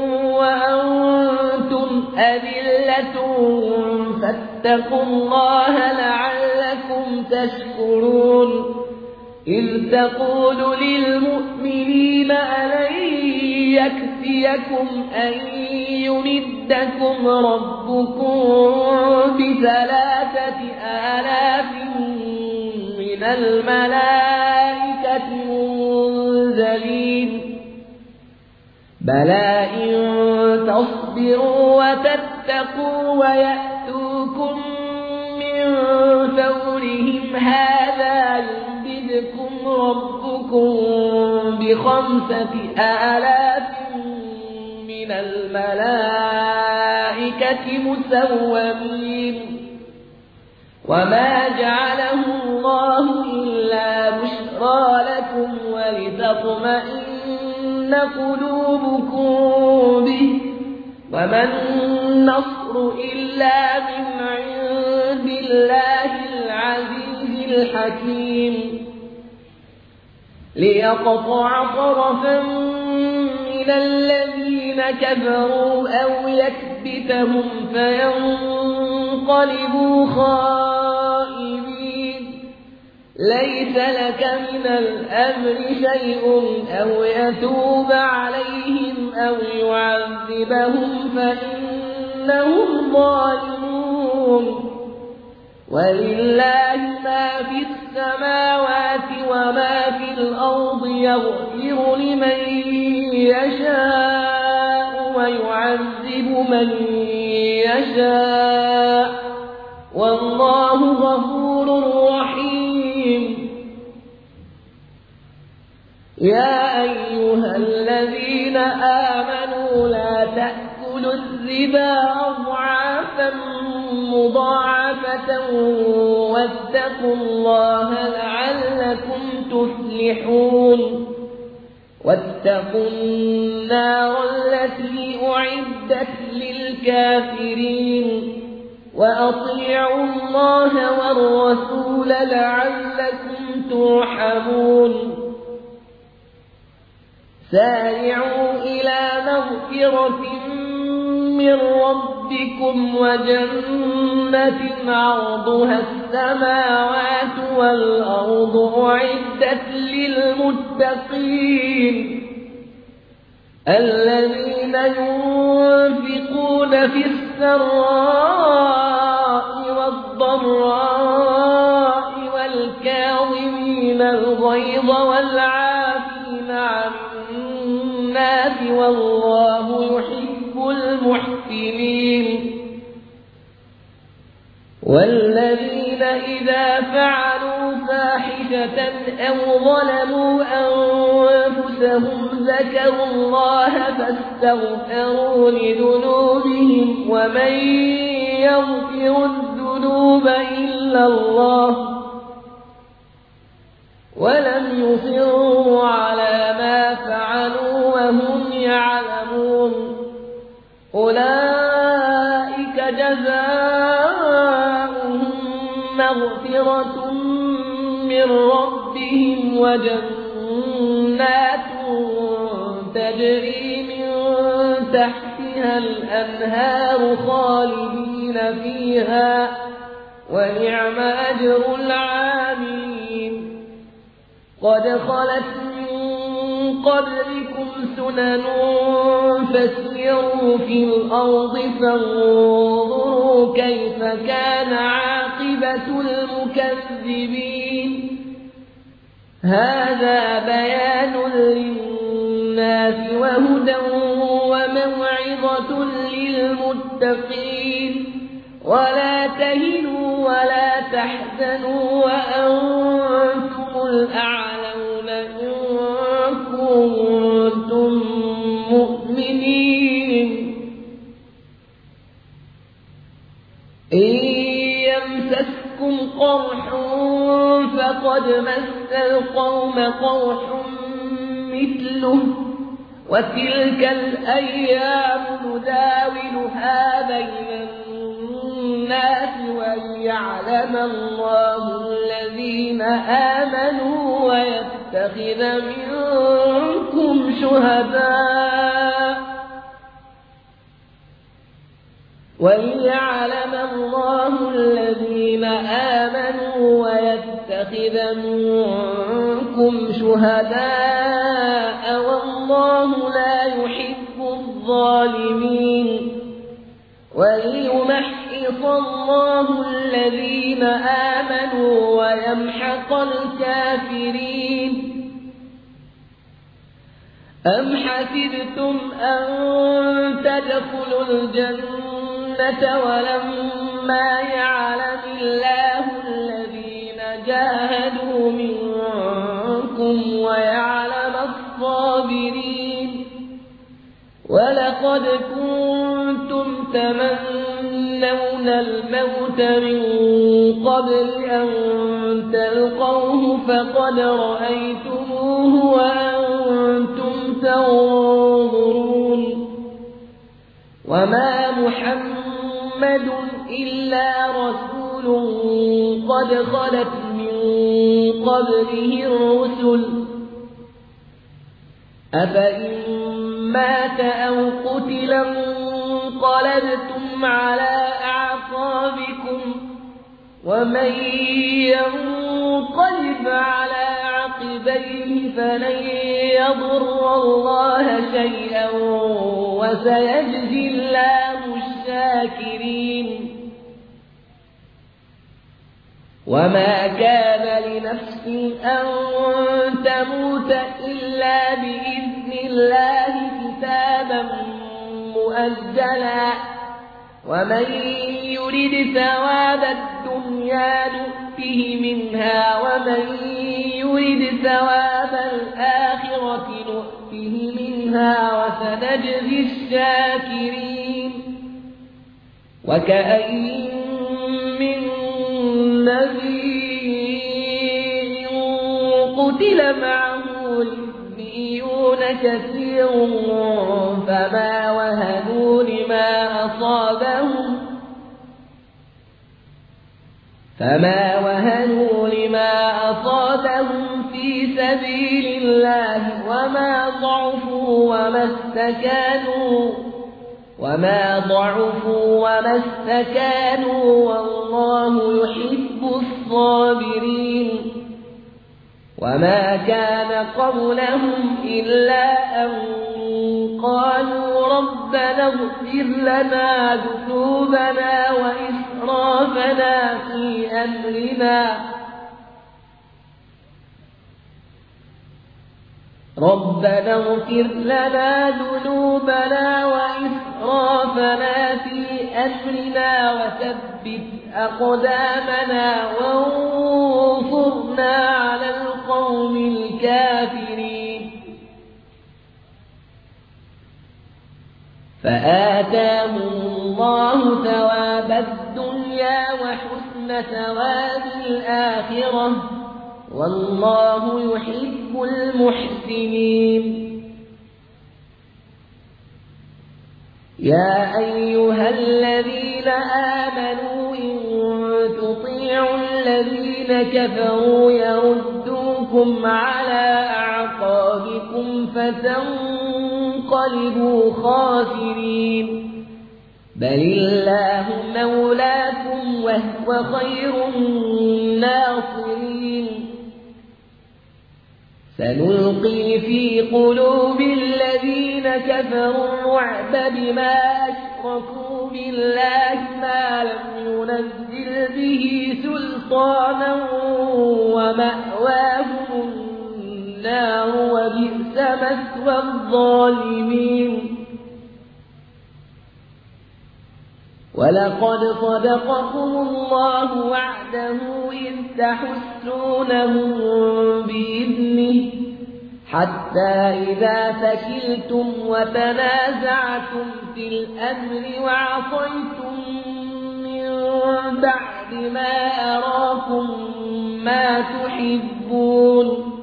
وأنتم أذلة فاتقوا الله لعلكم تشكرون إذ تقول للمؤمنين ألن يكفيكم أن يمدكم ربكم بثلاثة آلاف من الملائكة منزلين بلى إن تصبروا وتتقوا ويأتوكم من فورهم هذا يمددكم ربكم بخمسة آلاف من الملائكة مسومين وما جعله الله إلا بشرى لكم ولتطمئن قلوبكم به وما النصر إلا من عند الله العزيز الحكيم ليقطع طرفا من الذين كفروا أو يكبتهم فينقلبوا خائبين ليس لك من الأمر شيء أو يتوب عليهم أو يعذبهم فإنهم ظالمون ولله ما في السماوات وما في الأرض يغفر لمن يشاء ويعذب من يشاء والله غفور رحيم يا أيها الذين آمنوا لا تأكلوا الربا أضعافا مضاعفة واتقوا الله لعلكم تفلحون واتقوا النار التي أعدت للكافرين وأطيعوا الله والرسول لعلكم ترحمون سارعوا إلى مغفرة من ربكم وجنة عرضها السماوات والأرض أعدت للمتقين الذين ينفقون في السراء الضراء والكاظمين الغيظ والعافين عن الناس والله يحب المحسنين والذين إذا فعلوا فاحشة أو ظلموا أنفسهم ذكروا الله فاستغفروا لذنوبهم ومن يغفر الذنوب إلا الله ولم يصروا على ما فعلوا وهم يعلمون أولئك جزاؤهم مغفرة من ربهم وجنات تجري من تحتها الأنهار خالدين فيها ونعم أجر العاملين قد خلت من قبلكم سنن فسيروا في الأرض فانظروا كيف كان عاقبة المكذبين هذا بيان للناس وهدى وموعظة للمتقين ولا تهنوا ولا تحزنوا وأنتم الأعلون إن كنتم مؤمنين إن يمسسكم قرح فقد مس القوم قرح مثله وتلك الأيام نداولها بين الناس وليعلم الله الذين آمنوا ويتخذ منكم شهداء وليعلم الله الذين آمنوا ويتخذ منكم شهداء والله لا يحب الظالمين وليمحص الله الذين آمنوا ويمحق الكافرين أم حسبتم أن تدخلوا الجنة ولما يعلم الله الذين جاهدوا منكم ويعلم الصابرين ولقد كنتم تمنون الموت من قبل أن تلقوه فقد رأيتموه وأنتم تنظرون وما محمد إلا رسول قد خلت من قبله الرسل أفإن مات أو قتل انقلبتم على أعقابكم ومن ينقلب على عقبيه فلن يضر الله شيئا وسيجزي الله الشاكرين وما كان لنفس أن تموت إلا بإذن الله كتابا مؤجلا ومن يرد ثواب الدنيا نؤته منها ومن يرد ثواب الآخرة نؤته منها وسنجزي الشاكرين وكأين من نبي قتل معه ربيون كثير فما وهنوا لما أصابهم فما وهنوا لما أصابهم في سبيل الله وما ضعفوا وما استكانوا وما ضعفوا وما استكانوا والله يحب الصابرين وما كان قولهم إلا أن قالوا ربنا اغفر لنا ذنوبنا وإسرافنا في أمرنا ربنا اغفر لنا ذنوبنا وإسرافنا في أمرنا وثبت أقدامنا وانصرنا على القوم الكافرين فآتاهم الله ثواب الدنيا وحسن ثواب الآخرة والله يحب المحسنين يا أيها الذين آمنوا إن تطيعوا الذين كفروا يردوكم على أعقابكم فتنقلبوا خاسرين بل الله مولاكم وهو خير الناصرين سنلقي في قلوب الذين كفروا الرعب بما أشركوا بالله ما لم ينزل به سلطانا ومأواهم النار وبئس مثوى الظالمين ولقد صدقكم الله وعده إذ تحسونهم بإذنه حتى إذا فشلتم وتنازعتم في الأمر وعصيتم من بعد ما أراكم ما تحبون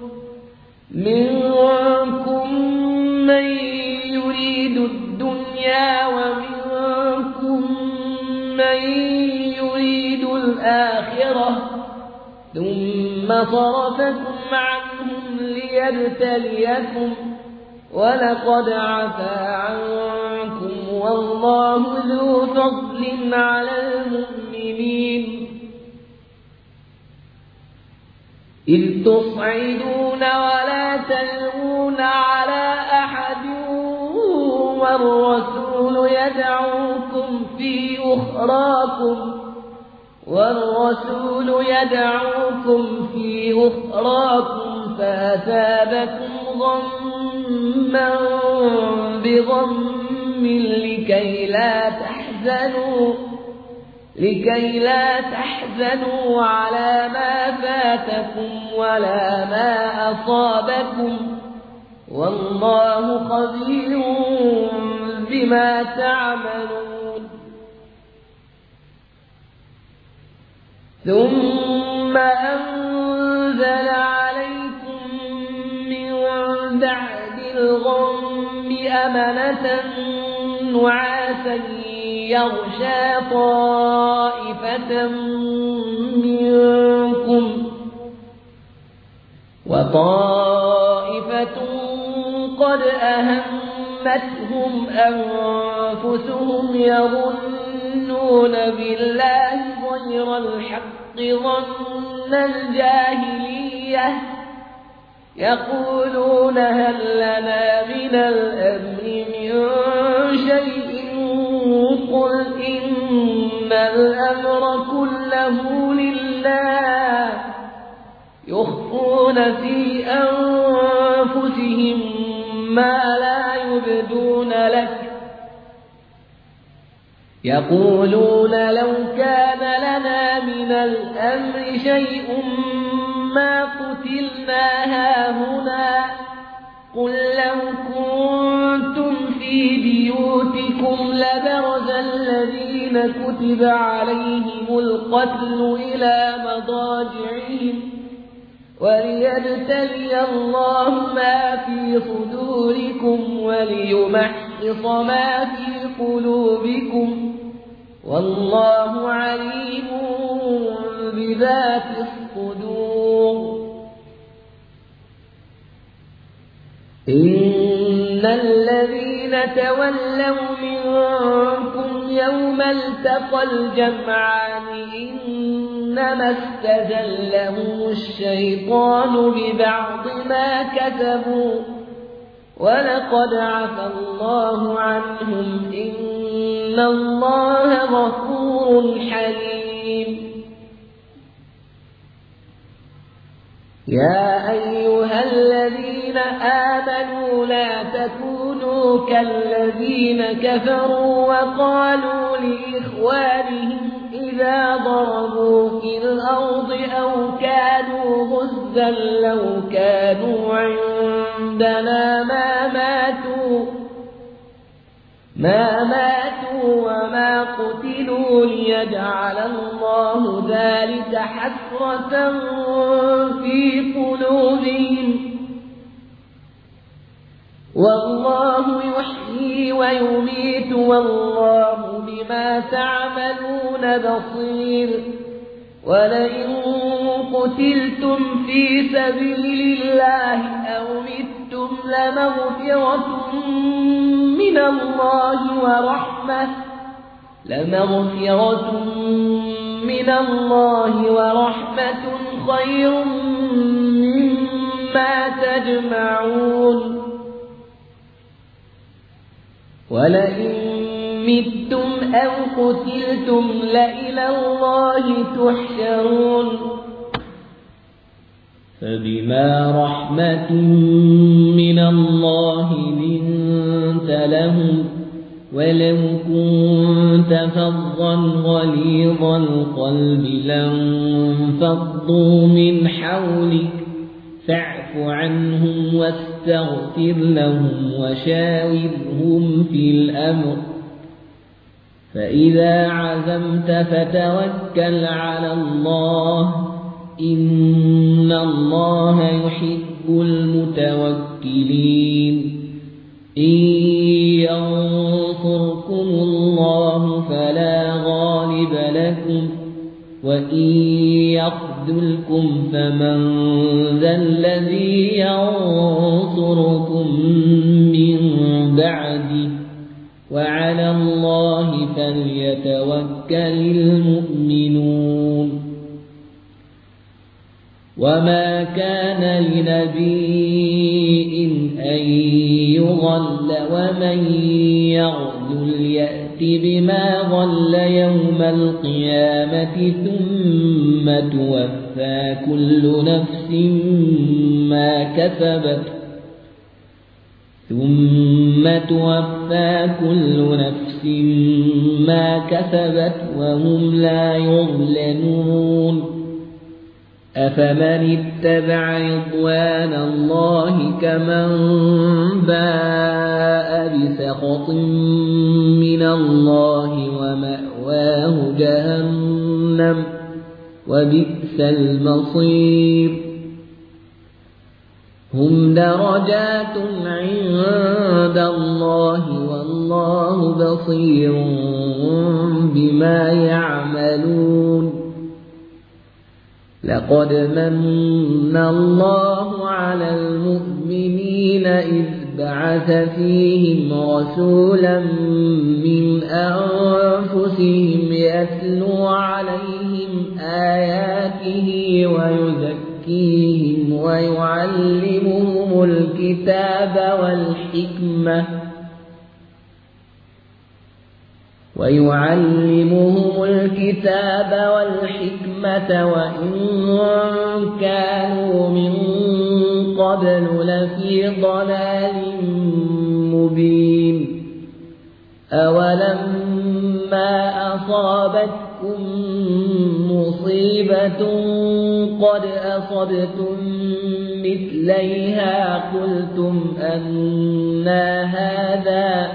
منكم من يريد الدنيا ومنكم من يريد الآخرة ثم صرفكم عنهم ليبتليكم ولقد عفا عنكم والله ذو فضل على المؤمنين إذ تصعدون ولا تلوون على أحد والرسول يدعوكم في أخراكم والرسول يدعوكم في أخراكم فأثابكم غما بغم لكي لا تحزنوا لكي لا تحزنوا على ما فاتكم ولا ما أصابكم والله خبير بما تعملون ثم أنزل عليكم من بعد الغم أمنة نعاسا يغشى طائفة منكم وطائفة قد أهمتهم أنفسهم يظنون بالله غير الحق ظن الجاهلية يقولون هل لنا من الأمر من شيء قل إن الأمر كله لله يخفون في أنفسهم ما لا يبدون لك يقولون لو كان لنا من الأمر شيء ما قتلنا هاهنا قل لو كنتم في بيوتكم لبرز الذين كتب عليهم القتل إلى مضاجعهم وليبتلي الله ما في صدوركم وليمحص ما في قلوبكم والله عليم بذات الصدور إن الذين تولوا منكم يوم التقى الجمعان إنما استزلهم الشيطان ببعض ما كسبوا ولقد عفى الله عنهم إن الله غفور حليم يا أيها الذين آمنوا لا تكونوا كالذين كفروا وقالوا لإخوانهم إذا ضربوا في الأرض أو كانوا غزا لو كانوا عندنا ما ماتوا ما ماتوا وما قتلوا ليجعل الله ذلك حسرة في قلوبهم والله يحيي ويميت والله بما تعملون بصير ولئن قتلتم في سبيل الله أو متم لمغفرة من الله ورحمة لمغفرة من الله ورحمة خير مما تجمعون ولئن متم أو قتلتم لإلى الله تحشرون فبما رحمة من الله لنت لهم ولو كنت فظا غليظ القلب لانفضوا من حولك فاعف عنهم واستغفر لهم وشاورهم في الأمر فإذا عزمت فتوكل على الله إن الله يحب المتوكلين إن ينصركم الله فلا غالب لكم وإن يخذلكم فمن ذا الذي ينصركم من بعده وعلى الله فليتوكل المؤمنون وما كان لنبي أن يغل ومن يغل يأت بما غل يوم القيامة ثم توفى كل نفس ما كسبت ثم توفى كل نفس ما كسبت وهم لا يظلمون أفمن اتبع رضوان الله كمن باء بسخط من الله ومأواه جهنم وبئس المصير هم درجات عند الله والله بصير بما يعملون لقد من الله على المؤمنين إذ بعث فيهم رسولا من أنفسهم يتلو عليهم آياته ويزكيهم ويعلمهم الكتاب والحكمة ويعلمهم الكتاب والحكمة وإن كانوا من قبل لفي ضلال مبين أولما أصابتكم مصيبة قد أصبتم مثليها قلتم أنى هذا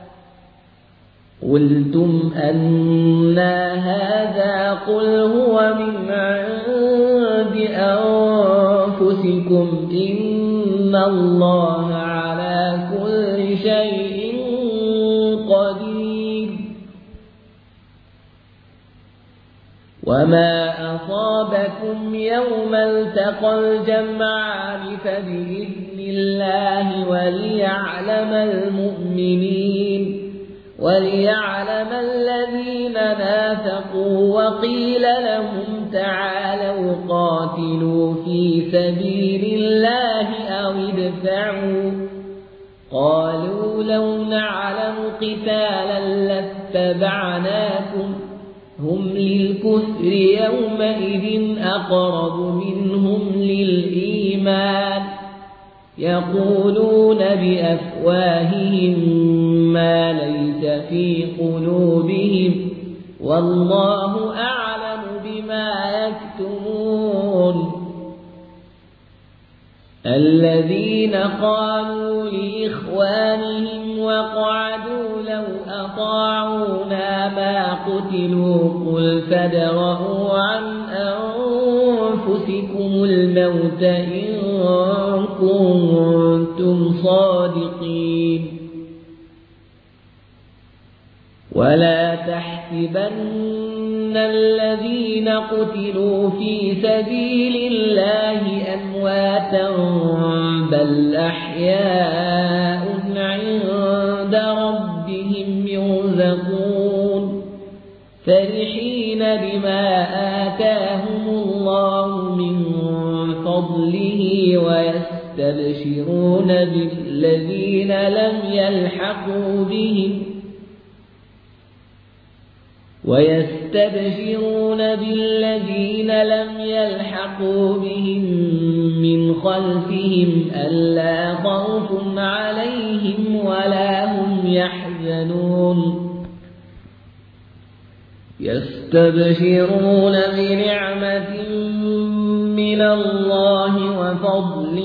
قلتم أنى هذا قل هو من عند أنفسكم إن الله على كل شيء قدير وما أصابكم يوم التقى الجمعان فبإذن الله وليعلم المؤمنين وليعلم الذين نافقوا وقيل لهم تعالوا قاتلوا في سبيل الله أو ادفعوا قالوا لو نعلم قتالا لاتبعناكم هم للكفر يومئذ أقرب منهم للإيمان الإيمان يقولون بأفواههم ما ليس في قلوبهم والله أعلم بما يكتمون الذين قالوا لإخوانهم وقعدوا لو أطاعونا ما قتلوا قل فادرءوا عن أنفسكم الموت إن كنتم صادقين ولا تحسبن الذين قتلوا في سبيل الله أمواتا بل أحياء عند ربهم يرزقون فرحين بما آتاهم الله من فضله ويستبشرون بالذين لم يلحقوا بهم ويستبشرون بالذين لم يلحقوا بهم من خلفهم ألا خوف عليهم ولا هم يحزنون يستبشرون بنعمة من الله وفضل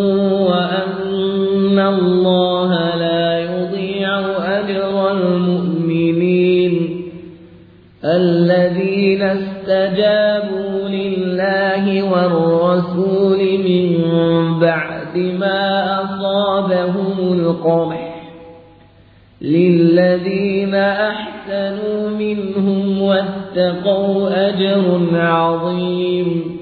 وأن الله لا يضيع أجر المؤمنين الذين استجابوا لله والرسول من بعد ما أصابهم القرح للذين أحسنوا منهم واتقوا أجر عظيم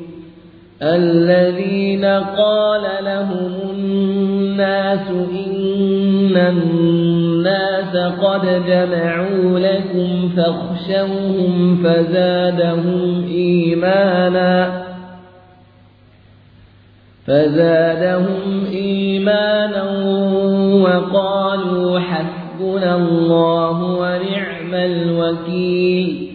الذين قال لهم الناس إن الناس قد جمعوا لكم فاخشوهم فزادهم إيمانا فزادهم إيمانا وقالوا حسبنا الله ونعم الوكيل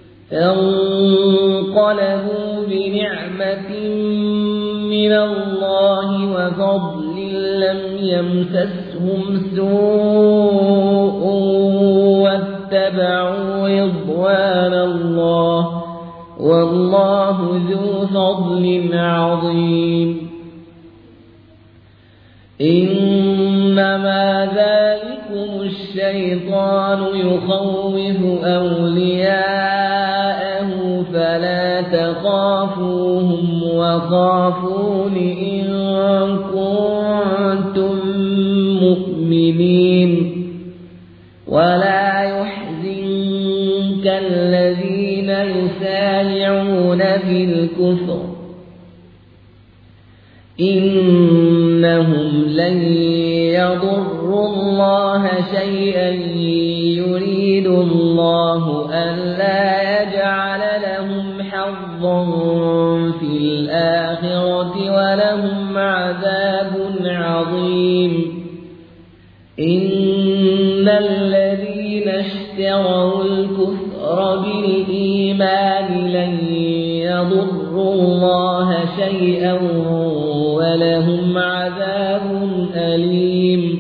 فانقلبوا بنعمة من الله وفضل لم يمسسهم سوء واتبعوا رضوان الله والله ذو فضل عظيم إنما ذلكم الشيطان يخوف أولياءه فلا تخافوهم وخافون إن كنتم مؤمنين ولا يحزنك الذين يسارعون في الكفر إنهم لن يضروا الله شيئا يريد الله ألا يجعل لهم حظا في الآخرة ولهم عذاب عظيم إن الذين اشتروا الكفر بالإيمان لن يضروا الله شيئا ولهم عذاب أليم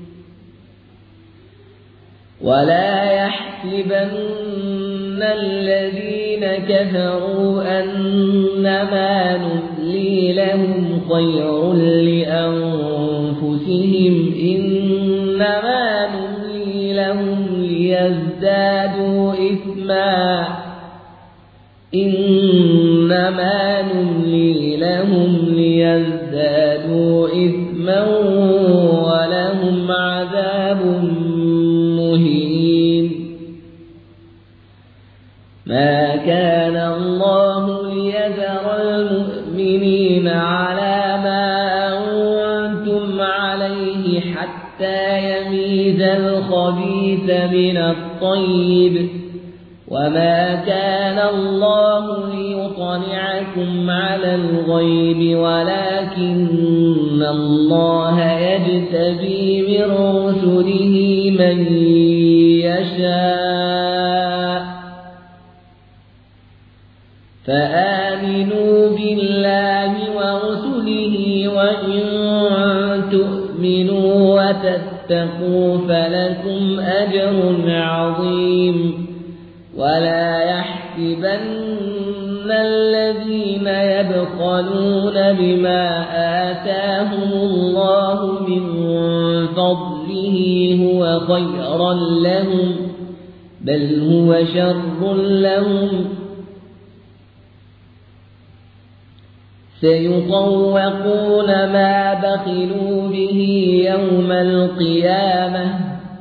ولا يحسبن الذين كفروا أنما نملي لهم خير لأنفسهم إنما نملي لهم ليزدادوا إثما إنما نملي لهم ليزدادوا إثما ولهم عذاب مهين ما كان الله ليذر المؤمنين على ما أنتم عليه حتى يميز الخبيث من الطيب وما كان الله ليطلعكم على الغيب ولكن الله يجتبي من رسله من يشاء فآمنوا بالله ورسله وتؤمنوا وتتقوا فلكم أجر عظيم ولا يحسبن الذين يبخلون بما آتاهم الله من فضله هو خيرا لهم بل هو شر لهم سيطوقون ما بخلوا به يوم القيامة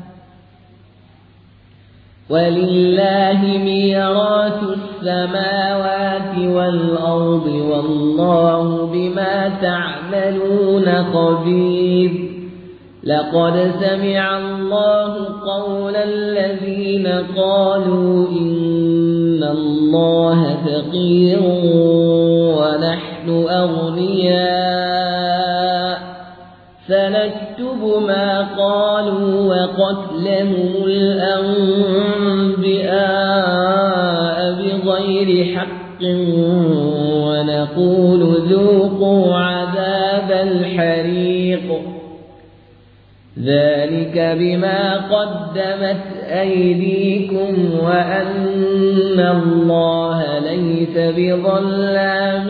ولله ميراث السماوات والأرض والله بما تعملون خبير لقد سمع الله قول الذين قالوا إن الله فقير ونحن أغنياء فنكتب ما قالوا وقتلهم الأنبياء بغير حق ونقول ذوقوا عذاب الحريق ذلك بما قدمت أيديكم وأن الله ليس بظلام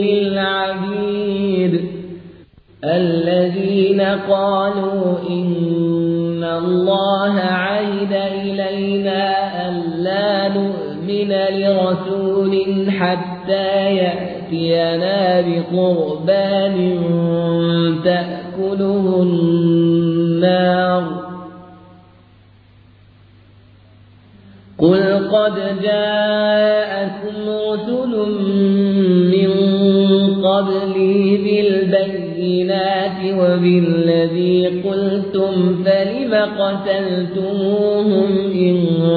للعبيد الذين قالوا إن الله عهد إلينا ألا نؤمن لرسول حتى يأتينا بقربان تأكله النار قل قد جاءكم رسل من قبلي بالبينات وبالذي قلتم فلم قتلتموهم إن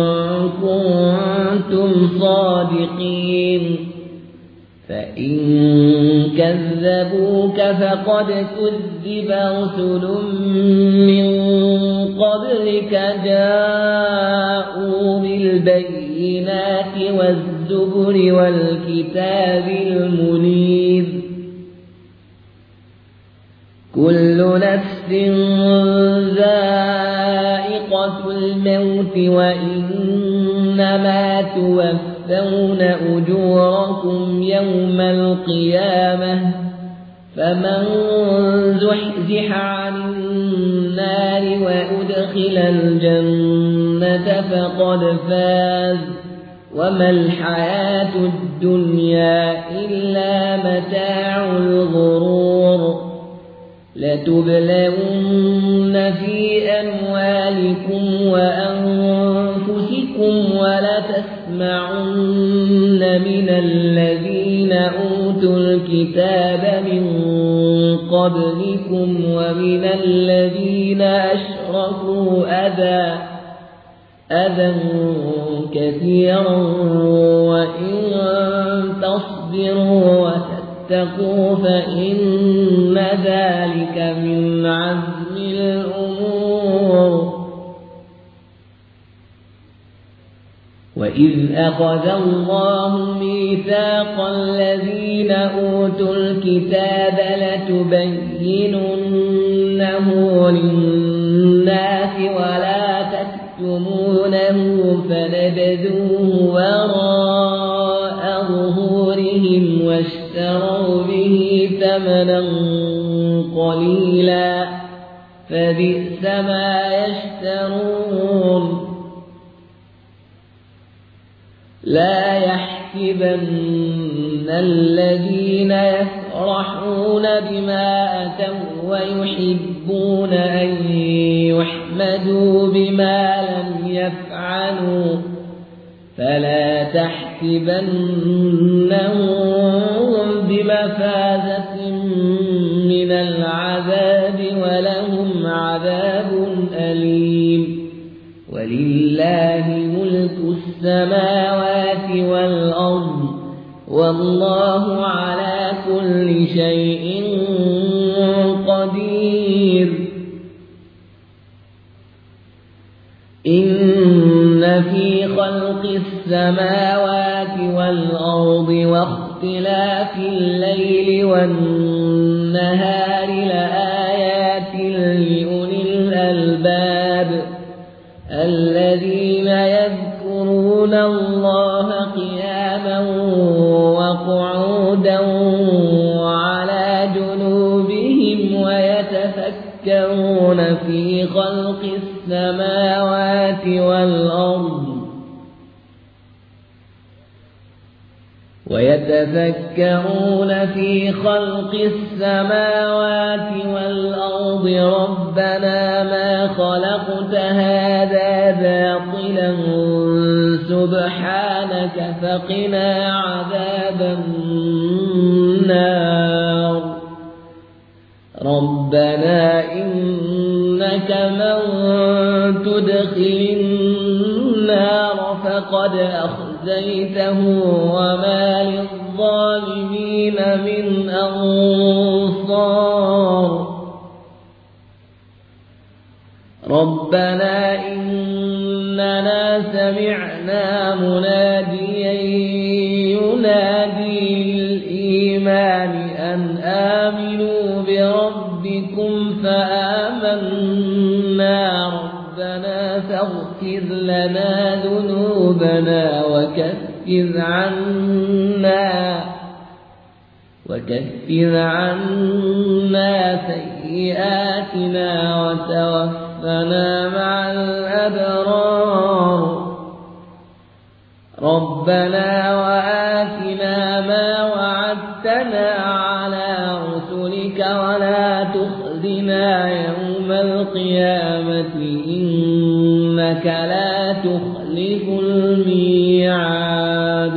كنتم صادقين فإن كذبوك فقد كذب رسل من قبلك جاءوا بالبينات والزبر والكتاب المنير كل نفس ذائقة الموت وإنما توفون أجوركم يوم القيامة فمن زحزح عن النار وأدخل الجنة فقد فاز وما الحياة الدنيا إلا متاع الغرور لتبلون في أموالكم وأنفسكم ولتسمعن من الذين أوتوا الكتاب من قبلكم ومن الذين أشركوا أذى أذى كثيرا وإن تصبروا وتتقوا فإن ذلك من عزم الأمور وإذ أخذ الله ميثاق الذين أوتوا الكتاب لتبيننه للناس ولا تكتمونه فنبذوه وراء ظهورهم واشتروا به ثمنا قليلا فبئس ما يشترون لا يحسبن الذين يفرحون بما أتوا ويحبون أن يحمدوا بما لم يفعلوا فلا تحسبنهم بمفازة من العذاب ولهم عذاب أليم ولله ملك السماوات والأرض والله على كل شيء قدير إن في خلق السماوات والأرض واختلاف الليل والنهار لآيات العباد الذين يذكرون الله قياما وقعودا وعلى جنوبهم ويتفكرون في خلق السماوات والأرض ويتفكرون في خلق السماوات والأرض ربنا ما خلقت هذا باطلا سبحانك فقنا عذاب النار ربنا إنك من تدخل النار فقد أخزيته وما للظالمين من أنصار ربنا إننا سمعنا مناديا ينادي للإيمان أن آمنوا بربكم فآمنا ربنا فاغفر لنا ذنوبنا وكفر عنا وكفر عنا سيئاتنا وتوفنا مع الأبرار ربنا وآتنا ما وعدتنا على رسلك ولا تخزنا يوم القيامة إنك لا تخلف الميعاد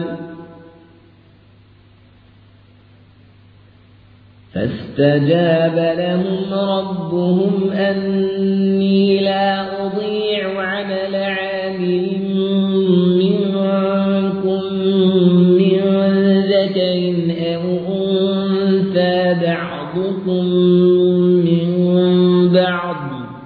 فاستجاب لهم ربهم أني لا أضيع عمل عامل منكم من ذكر أو أنثى بعضكم من بعض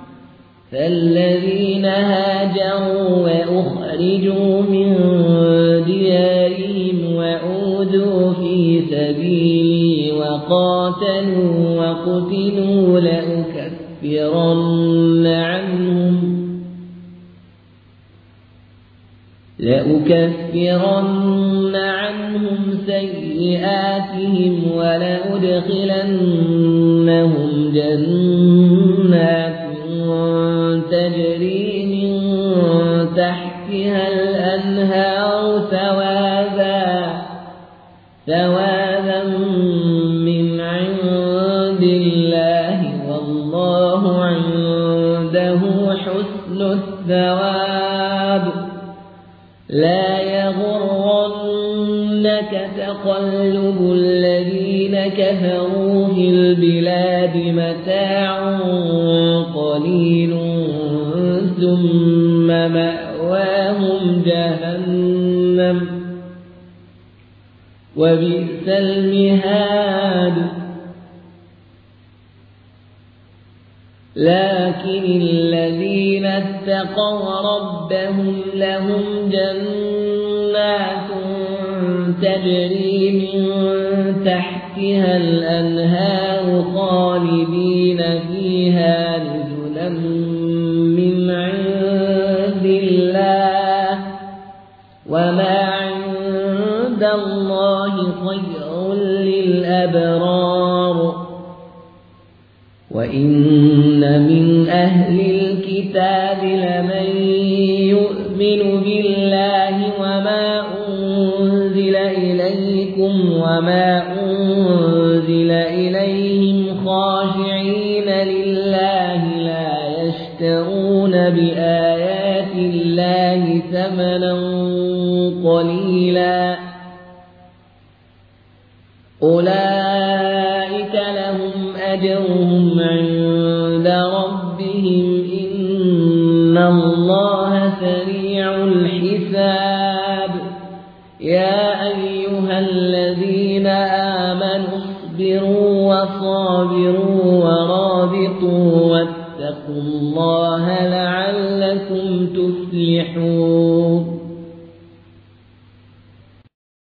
فالذين هاجروا وأخرجوا من ديارهم وأوذوا في سبيلي وقاتلوا وقتلوا لأكفرن عنهم لأكفرن عنهم سيئاتهم ولأدخلنهم جنات تجري من تحتها الأنهار ثوابا ثوابا من عند الله والله عنده حسن الثواب لا يغرنك تقلب الذين كفروا في البلاد متاع قليل ثم مأواهم جهنم وبئس المهاد لكن الذين اتقوا ربهم لهم جنات تجري من تحتها الأنهار خالدين فيها نزلا من عند الله وما عند الله خير للأبرار وإن من أهل الكتاب لمن يؤمن بالله وما أنزل إليكم وما أنزل إليهم خاشعين لله لا يشترون بآيات الله ثمنا قليلا أولئك لهم أجرهم عند ربهم إن الله سريع الحساب يا أيها الذين آمنوا اصبروا وصابروا ورابطوا واتقوا الله لعلكم